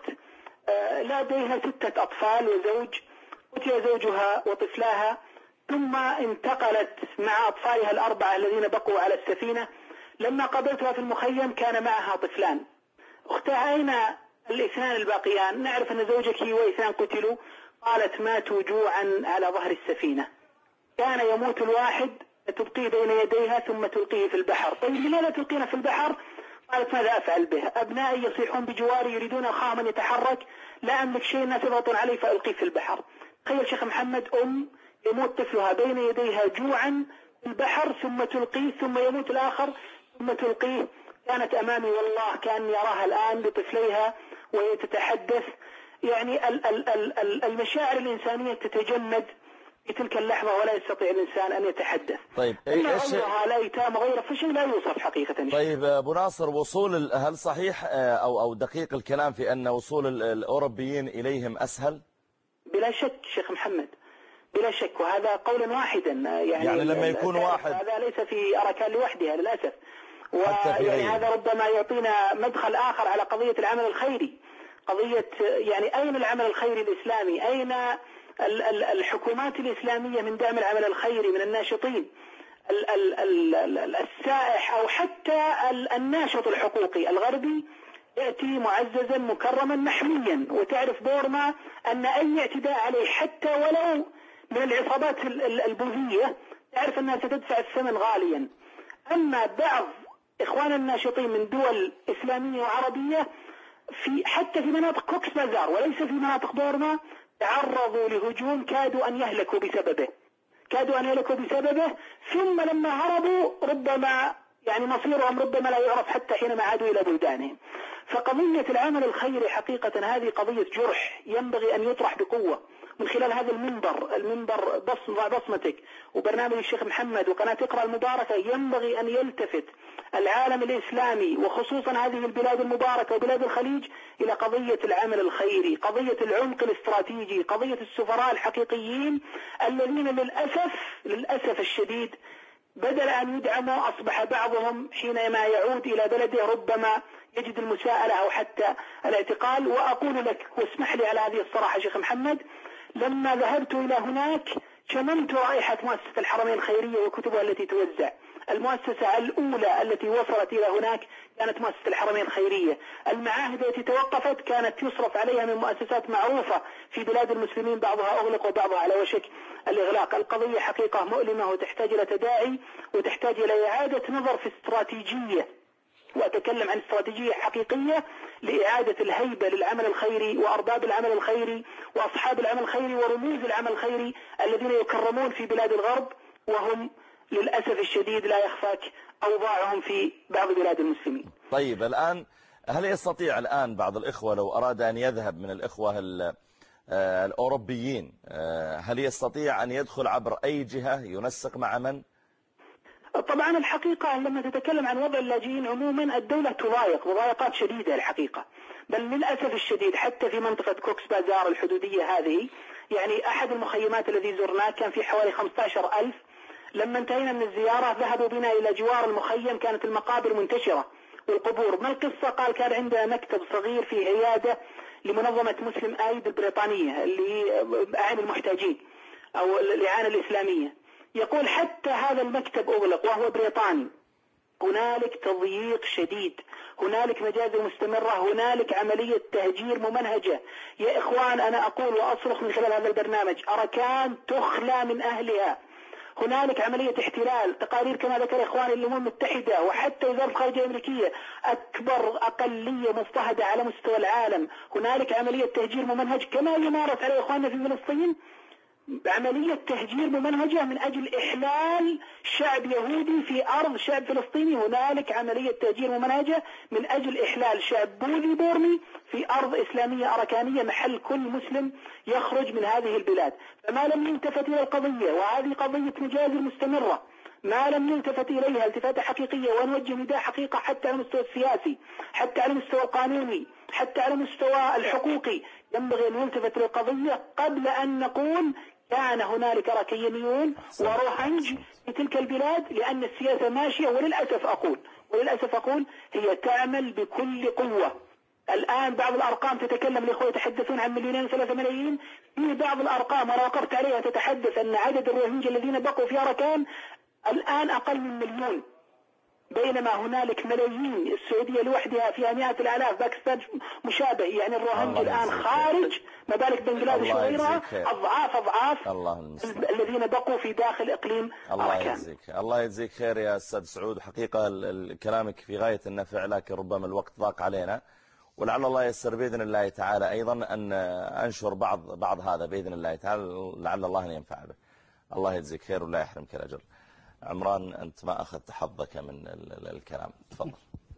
لديها ستة أطفال وزوج، قتل زوجها وطفلاها، ثم انتقلت مع أطفالها الأربعة الذين بقوا على السفينة. لما قابلتها في المخيم كان معها طفلان. أختها أين الاثنان الباقيان؟ نعرف أن زوجك واثنان قتلوا. قالت ماتوا جوعا على ظهر السفينة، كان يموت الواحد تبقيه بين يديها ثم تلقيه في البحر. طيب لماذا تلقينا في البحر؟ قالت ماذا أفعل به؟ أبنائي يصيحون بجواري يريدون أخاهم أن يتحرك، لا أملك شيء، الناس يضغطون علي فألقيه في البحر. تخيل شيخ محمد، أم يموت طفلها بين يديها جوعا في البحر ثم تلقيه، ثم يموت الآخر ثم تلقيه. كانت أمامي والله كان يراها الآن بطفليها وهي تتحدث. يعني ال ال ال المشاعر الإنسانية تتجمد في تلك اللحظة، ولا يستطيع الإنسان أن يتحدث. طيب إن عمرها لا يتام غير فشل لا يوصف حقيقة. طيب أبو ناصر، وصول هل صحيح أو أو دقيق الكلام في أن وصول الأوروبيين إليهم أسهل؟ بلا شك شيخ محمد، بلا شك، وهذا قولا واحدا. يعني, يعني لما يكون واحد، هذا ليس في أراكان لوحدها للأسف، ويعني هذا ربما يعطينا مدخل آخر على قضية العمل الخيري. قضية يعني أين العمل الخيري الإسلامي؟ أين الحكومات الإسلامية من دعم العمل الخيري من الناشطين؟ السائح أو حتى الناشط الحقوقي الغربي يأتي معززا مكرما محميا، وتعرف بورما أن أي اعتداء عليه حتى ولو من العصابات البوذية تعرف أنها ستدفع الثمن غاليا. أما بعض إخوان الناشطين من دول إسلامية وعربية في حتى في مناطق كوكس بازار وليس في مناطق بورما تعرضوا لهجوم كادوا أن يهلكوا بسببه كادوا أن يهلكوا بسببه ثم لما هربوا ربما يعني مصيرهم ربما لا يعرف حتى حينما عادوا إلى بلدانهم. فقضية العمل الخيري حقيقة هذه قضية جرح ينبغي أن يطرح بقوة من خلال هذا المنبر، المنبر بصمة بصمتك وبرنامج الشيخ محمد وقناة اقرأ المباركة. ينبغي أن يلتفت العالم الإسلامي وخصوصا هذه البلاد المباركة وبلاد الخليج إلى قضية العمل الخيري، قضية العمق الاستراتيجي، قضية السفراء الحقيقيين الذين للأسف للأسف الشديد بدل أن يدعموا أصبح بعضهم حينما يعود إلى بلده ربما يجد المساءلة أو حتى الاعتقال. وأقول لك واسمح لي على هذه الصراحة شيخ محمد، لما ذهبت إلى هناك شممت رائحة مؤسسة الحرمين الخيرية وكتبها التي توزع. المؤسسة الأولى التي وصلت إلى هناك كانت مؤسسة الحرمين الخيرية. المعاهد التي توقفت كانت يصرف عليها من مؤسسات معروفة في بلاد المسلمين، بعضها أغلق وبعضها على وشك الإغلاق. القضية حقيقة مؤلمة وتحتاج إلى تداعي وتحتاج إلى إعادة نظر في استراتيجية، وأتكلم عن استراتيجية حقيقية لإعادة الهيبة للعمل الخيري وأرباب العمل الخيري وأصحاب العمل الخيري ورموز العمل الخيري الذين يكرمون في بلاد الغرب وهم للأسف الشديد لا يخفاك أوضاعهم في بعض بلاد المسلمين. طيب الآن هل يستطيع الآن بعض الإخوة لو أراد أن يذهب من الإخوة الأوروبيين هل يستطيع أن يدخل عبر أي جهة ينسق مع من؟ طبعا الحقيقة لما تتكلم عن وضع اللاجئين عموما الدولة تضايق مضايقات شديدة الحقيقة، بل للأسف الشديد حتى في منطقة كوكس بازار الحدودية هذه. يعني أحد المخيمات الذي زرناه كان في حوالي خمسة عشر ألف. لما انتهينا من الزيارة ذهبوا بنا إلى جوار المخيم، كانت المقابر منتشرة والقبور. ما القصة؟ قال كان عندنا مكتب صغير في عيادة لمنظمة مسلم آيد البريطانية اللي أعان المحتاجين أو الإعانة الإسلامية. يقول حتى هذا المكتب أغلق وهو بريطاني، هنالك تضييق شديد، هنالك مجازر مستمرة، هنالك عملية تهجير ممنهجة. يا إخوان أنا أقول وأصرخ من خلال هذا البرنامج، أركان تخلى من أهلها. هنالك عملية احتلال، تقارير كما ذكر إخواني الأمم المتحدة وحتى وزارة الخارجية الأمريكية أكبر أقلية مضطهدة على مستوى العالم. هنالك عملية تهجير ممنهج كما يمارس على إخواننا في فلسطين، عملية تهجير ممنهجة من أجل إحلال شعب يهودي في أرض شعب فلسطيني. هنالك عملية تهجير ممنهجة من أجل إحلال شعب بوذي بورمي في أرض إسلامية أركانية محل كل مسلم يخرج من هذه البلاد. فما لم يلتفت إلى القضية، وهذه قضية مجازر مستمرة، ما لم يلتفت إليها التفاتة حقيقية ونوجه نداء حقيقة حتى على المستوى السياسي، حتى على المستوى القانوني، حتى على المستوى الحقوقي، ينبغي أن يلتفت للقضية قبل أن نقول كان هنالك ركينيون وروهنج في تلك البلاد، لأن السياسة ماشية. وللأسف أقول وللأسف أقول هي تعمل بكل قوة. الآن بعض الأرقام تتكلم، الإخوة يتحدثون عن مليونين وثلاثة ملايين. في بعض الأرقام أنا وقفت عليها تتحدث أن عدد الروهنج الذين بقوا في أركان الآن أقل من مليون، بينما هنالك ملايين. السعودية لوحدها فيها مئات الآلاف، باكستان مشابه. يعني الروهنج الآن خارج، ما بالك بنجلاديش وغيرها، أضعاف أضعاف الذين بقوا في داخل إقليم الله يجزيك الله يجزيك خير يا أستاذ سعود. حقيقة كلامك في غاية النفع، لكن ربما الوقت ضاق علينا، ولعل الله ييسر بإذن الله تعالى أيضا أن أنشر بعض بعض هذا بإذن الله تعالى، لعل الله أن ينفع به. الله يجزيك خير ولا يحرمك الأجر. عمران أنت ما أخذت حظك من الكلام، تفضل.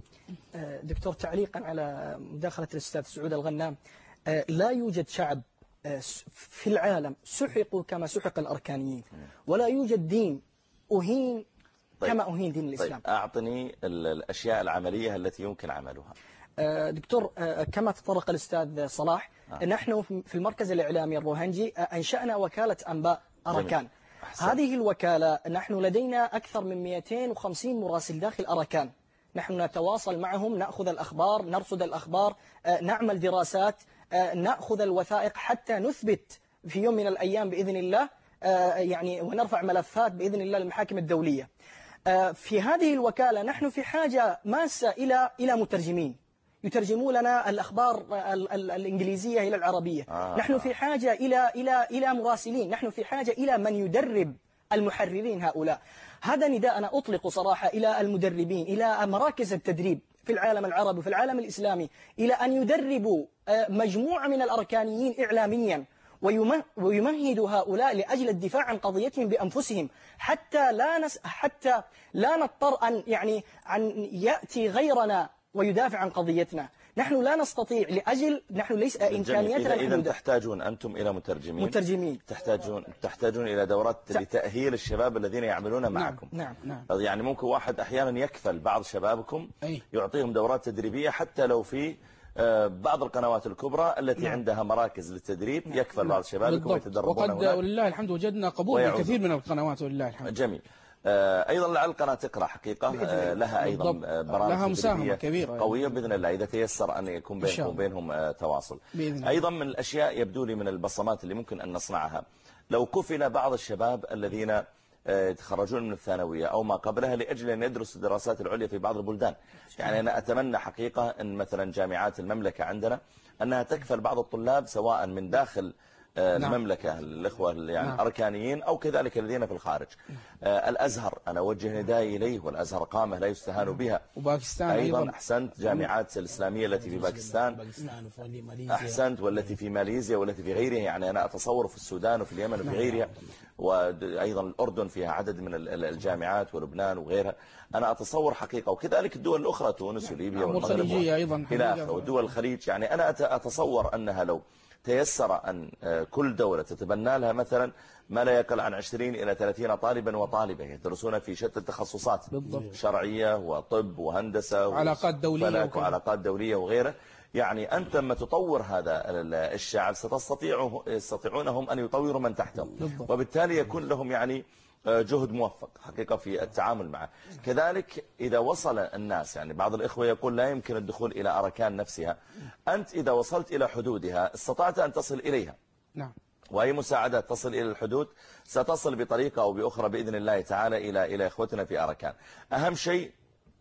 دكتور، تعليقا على مداخلة الأستاذ سعود الغنام، لا يوجد شعب في العالم سحقوا كما سحق الأركانيين، ولا يوجد دين أهين كما طيب. أهين دين الإسلام. طيب. أعطني الأشياء العملية التي يمكن عملها. دكتور، كما تطرق الأستاذ صلاح، آه. نحن في المركز الإعلامي الروهنجي أنشأنا وكالة أنباء أركان. أحسن. هذه الوكالة نحن لدينا أكثر من مئتين وخمسين مراسل داخل أركان، نحن نتواصل معهم، نأخذ الأخبار، نرصد الأخبار، نعمل دراسات، نأخذ الوثائق حتى نثبت في يوم من الأيام بإذن الله، يعني ونرفع ملفات بإذن الله للمحاكم الدولية. في هذه الوكالة نحن في حاجة ماسة إلى إلى مترجمين يترجموا لنا الأخبار الإنجليزية إلى العربية. آه. نحن في حاجة إلى إلى إلى مراسلين، نحن في حاجة إلى من يدرب المحررين هؤلاء. هذا نداء أنا أطلق صراحة إلى المدربين، إلى مراكز التدريب في العالم العربي وفي العالم الإسلامي، إلى أن يدربوا مجموعة من الأركانيين إعلاميا، ويمهدوا هؤلاء لأجل الدفاع عن قضيتهم بأنفسهم، حتى لا نس حتى لا نضطر أن يعني أن يأتي غيرنا ويدافع عن قضيتنا. نحن لا نستطيع لأجل نحن ليس إمكانياتنا محدودة. إذا تحتاجون أنتم إلى مترجمين مترجمين تحتاجون تحتاجون إلى دورات ت... لتأهيل الشباب الذين يعملون معكم. نعم نعم, نعم. يعني ممكن واحد أحيانا يكفل بعض شبابكم أي. يعطيهم دورات تدريبية، حتى لو في بعض القنوات الكبرى التي نعم. عندها مراكز للتدريب، نعم. يكفل بعض شبابكم يتدربون وقد ولله الحمد وجدنا قبول من كثير من القنوات ولله الحمد. جميل. أيضا لعل القناة تقرأ حقيقة لها أيضا برامج لها مساهمة كبيرة قوية بإذن الله، إذا تيسر أن يكون بينكم وبينهم تواصل. أيضا من الأشياء يبدو لي من البصمات اللي ممكن أن نصنعها، لو كفل بعض الشباب الذين يتخرجون من الثانوية أو ما قبلها لأجل أن يدرسوا الدراسات العليا في بعض البلدان. يعني أنا أتمنى حقيقة أن مثلا جامعات المملكة عندنا أنها تكفل بعض الطلاب سواء من داخل المملكة، نعم. الإخوة يعني نعم. أركانيين أو كذلك الذين في الخارج. آه الأزهر أنا أوجه ندائي إليه، والأزهر قامة لا يستهان بها. وباكستان أيضا, أيضا أحسنت، جامعات الإسلامية التي في باكستان أحسنت، والتي في ماليزيا والتي في غيرها. يعني أنا أتصور في السودان وفي اليمن وفي غيرها، وأيضا الأردن فيها عدد من الجامعات، ولبنان وغيرها. أنا أتصور حقيقة، وكذلك الدول الأخرى تونس وليبيا والمغرب أيضا إلى آخره، ودول الخليج. يعني أنا أتصور أنها لو تيسر أن كل دولة تتبنى لها مثلا ما لا يقل عن عشرين إلى ثلاثين طالبا وطالبة يدرسون في شتى التخصصات، شرعية وطب وهندسة وعلاقات دولية وعلاقات دولية وغيره. يعني أنت لما تطور هذا الشعب ستستطيع يستطيعونهم أن يطوروا من تحتهم، وبالتالي يكون لهم يعني جهد موفق حقيقة في التعامل معه. كذلك إذا وصل الناس، يعني بعض الإخوة يقول لا يمكن الدخول إلى أركان نفسها، أنت إذا وصلت إلى حدودها استطعت أن تصل إليها. نعم. وأي مساعدة تصل إلى الحدود ستصل بطريقة أو بأخرى بإذن الله تعالى إلى إلى إخوتنا في أركان. أهم شيء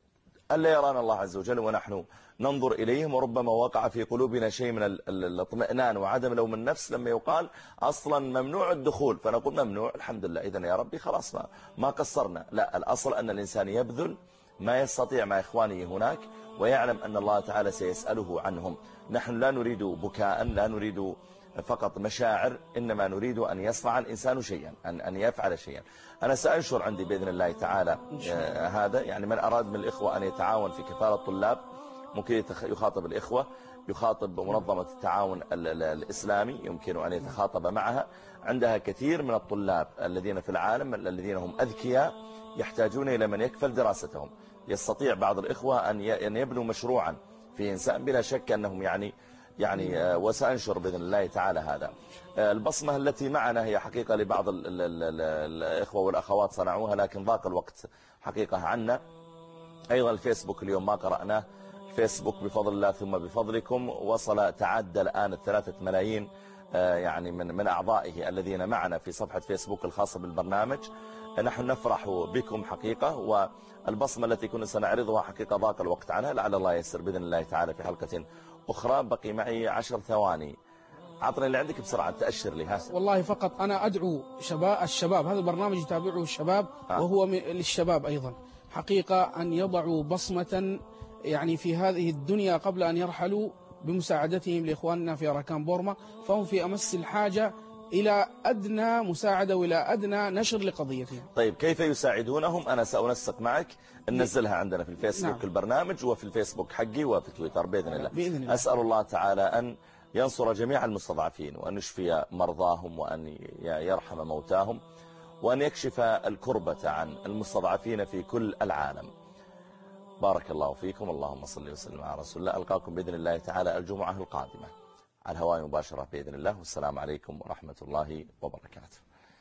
ألا يرانا الله عز وجل ونحن ننظر إليهم، وربما وقع في قلوبنا شيء من الاطمئنان وعدم لوم النفس لما يقال أصلا ممنوع الدخول، فنقول ممنوع الحمد لله إذن يا ربي خلاص ما, ما قصرنا. لا، الأصل أن الإنسان يبذل ما يستطيع مع إخوانه هناك، ويعلم أن الله تعالى سيسأله عنهم. نحن لا نريد بكاء، لا نريد فقط مشاعر، إنما نريد أن يصنع الإنسان شيئا، أن, أن يفعل شيئا. أنا سأنشر عندي بإذن الله تعالى آه هذا، يعني من أراد من الإخوة أن يتعاون في كفالة الطلاب ممكن يخاطب الإخوة، يخاطب منظمة التعاون الإسلامي يمكن أن يتخاطب معها. عندها كثير من الطلاب الذين في العالم الذين هم أذكياء يحتاجون إلى من يكفل دراستهم. يستطيع بعض الإخوة أن يبنوا مشروعا في إنسان، بلا شك أنهم يعني يعني وسأنشر بإذن الله تعالى هذا. البصمة التي معنا هي حقيقة لبعض الإخوة والأخوات صنعوها، لكن ضاق الوقت حقيقة عنا. أيضا الفيسبوك اليوم ما قرأناه، الفيسبوك بفضل الله ثم بفضلكم وصل تعدى الآن الثلاثة ملايين يعني من من أعضائه الذين معنا في صفحة فيسبوك الخاصة بالبرنامج. نحن نفرح بكم حقيقة، والبصمة التي كنا سنعرضها حقيقة ضاق الوقت عنها، لعل الله يسر بإذن الله تعالى في حلقة أخرى. بقي معي عشر ثواني، عطني اللي عندك بسرعة تأشر لي. ها والله فقط أنا أدعو شباب الشباب، هذا البرنامج يتابعه الشباب آه. وهو للشباب أيضا حقيقة أن يضعوا بصمة يعني في هذه الدنيا قبل أن يرحلوا، بمساعدتهم لإخواننا في أراكان بورما، فهم في أمس الحاجة إلى أدنى مساعدة وإلى أدنى نشر لقضيتهم. طيب كيف يساعدونهم؟ أنا سأنسق معك، ننزلها عندنا في الفيسبوك نعم. البرنامج وفي الفيسبوك حقي وفي تويتر بإذن الله. بإذن الله. أسأل الله تعالى أن ينصر جميع المستضعفين، وأن يشفي مرضاهم، وأن يرحم موتاهم، وأن يكشف الكربة عن المستضعفين في كل العالم. بارك الله فيكم، اللهم صل وسلم على رسول الله. ألقاكم بإذن الله تعالى الجمعة القادمة على الهواء مباشرة بإذن الله، والسلام عليكم ورحمة الله وبركاته.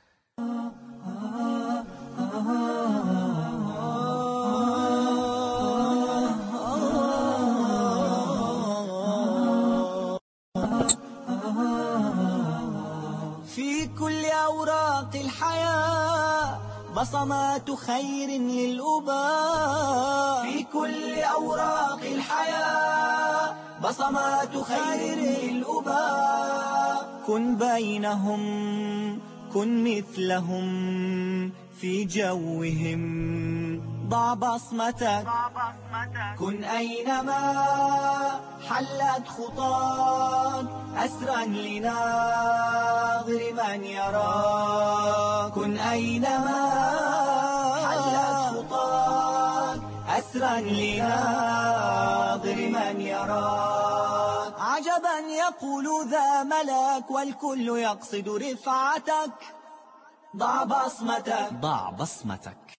في كل أوراق الحياة بصمات خير للأباء، في كل أوراق الحياة بصمات خير للأباء. كن بينهم، كن مثلهم في جوهم، ضع بصمتك، كن أينما حلت خطاك أسرا لناظر من يراك. كن أينما حلت خطاك أسرا لناظر من يراك. عجبا يقول ذا ملك والكل يقصد رفعتك، ضع بصمتك، ضع بصمتك.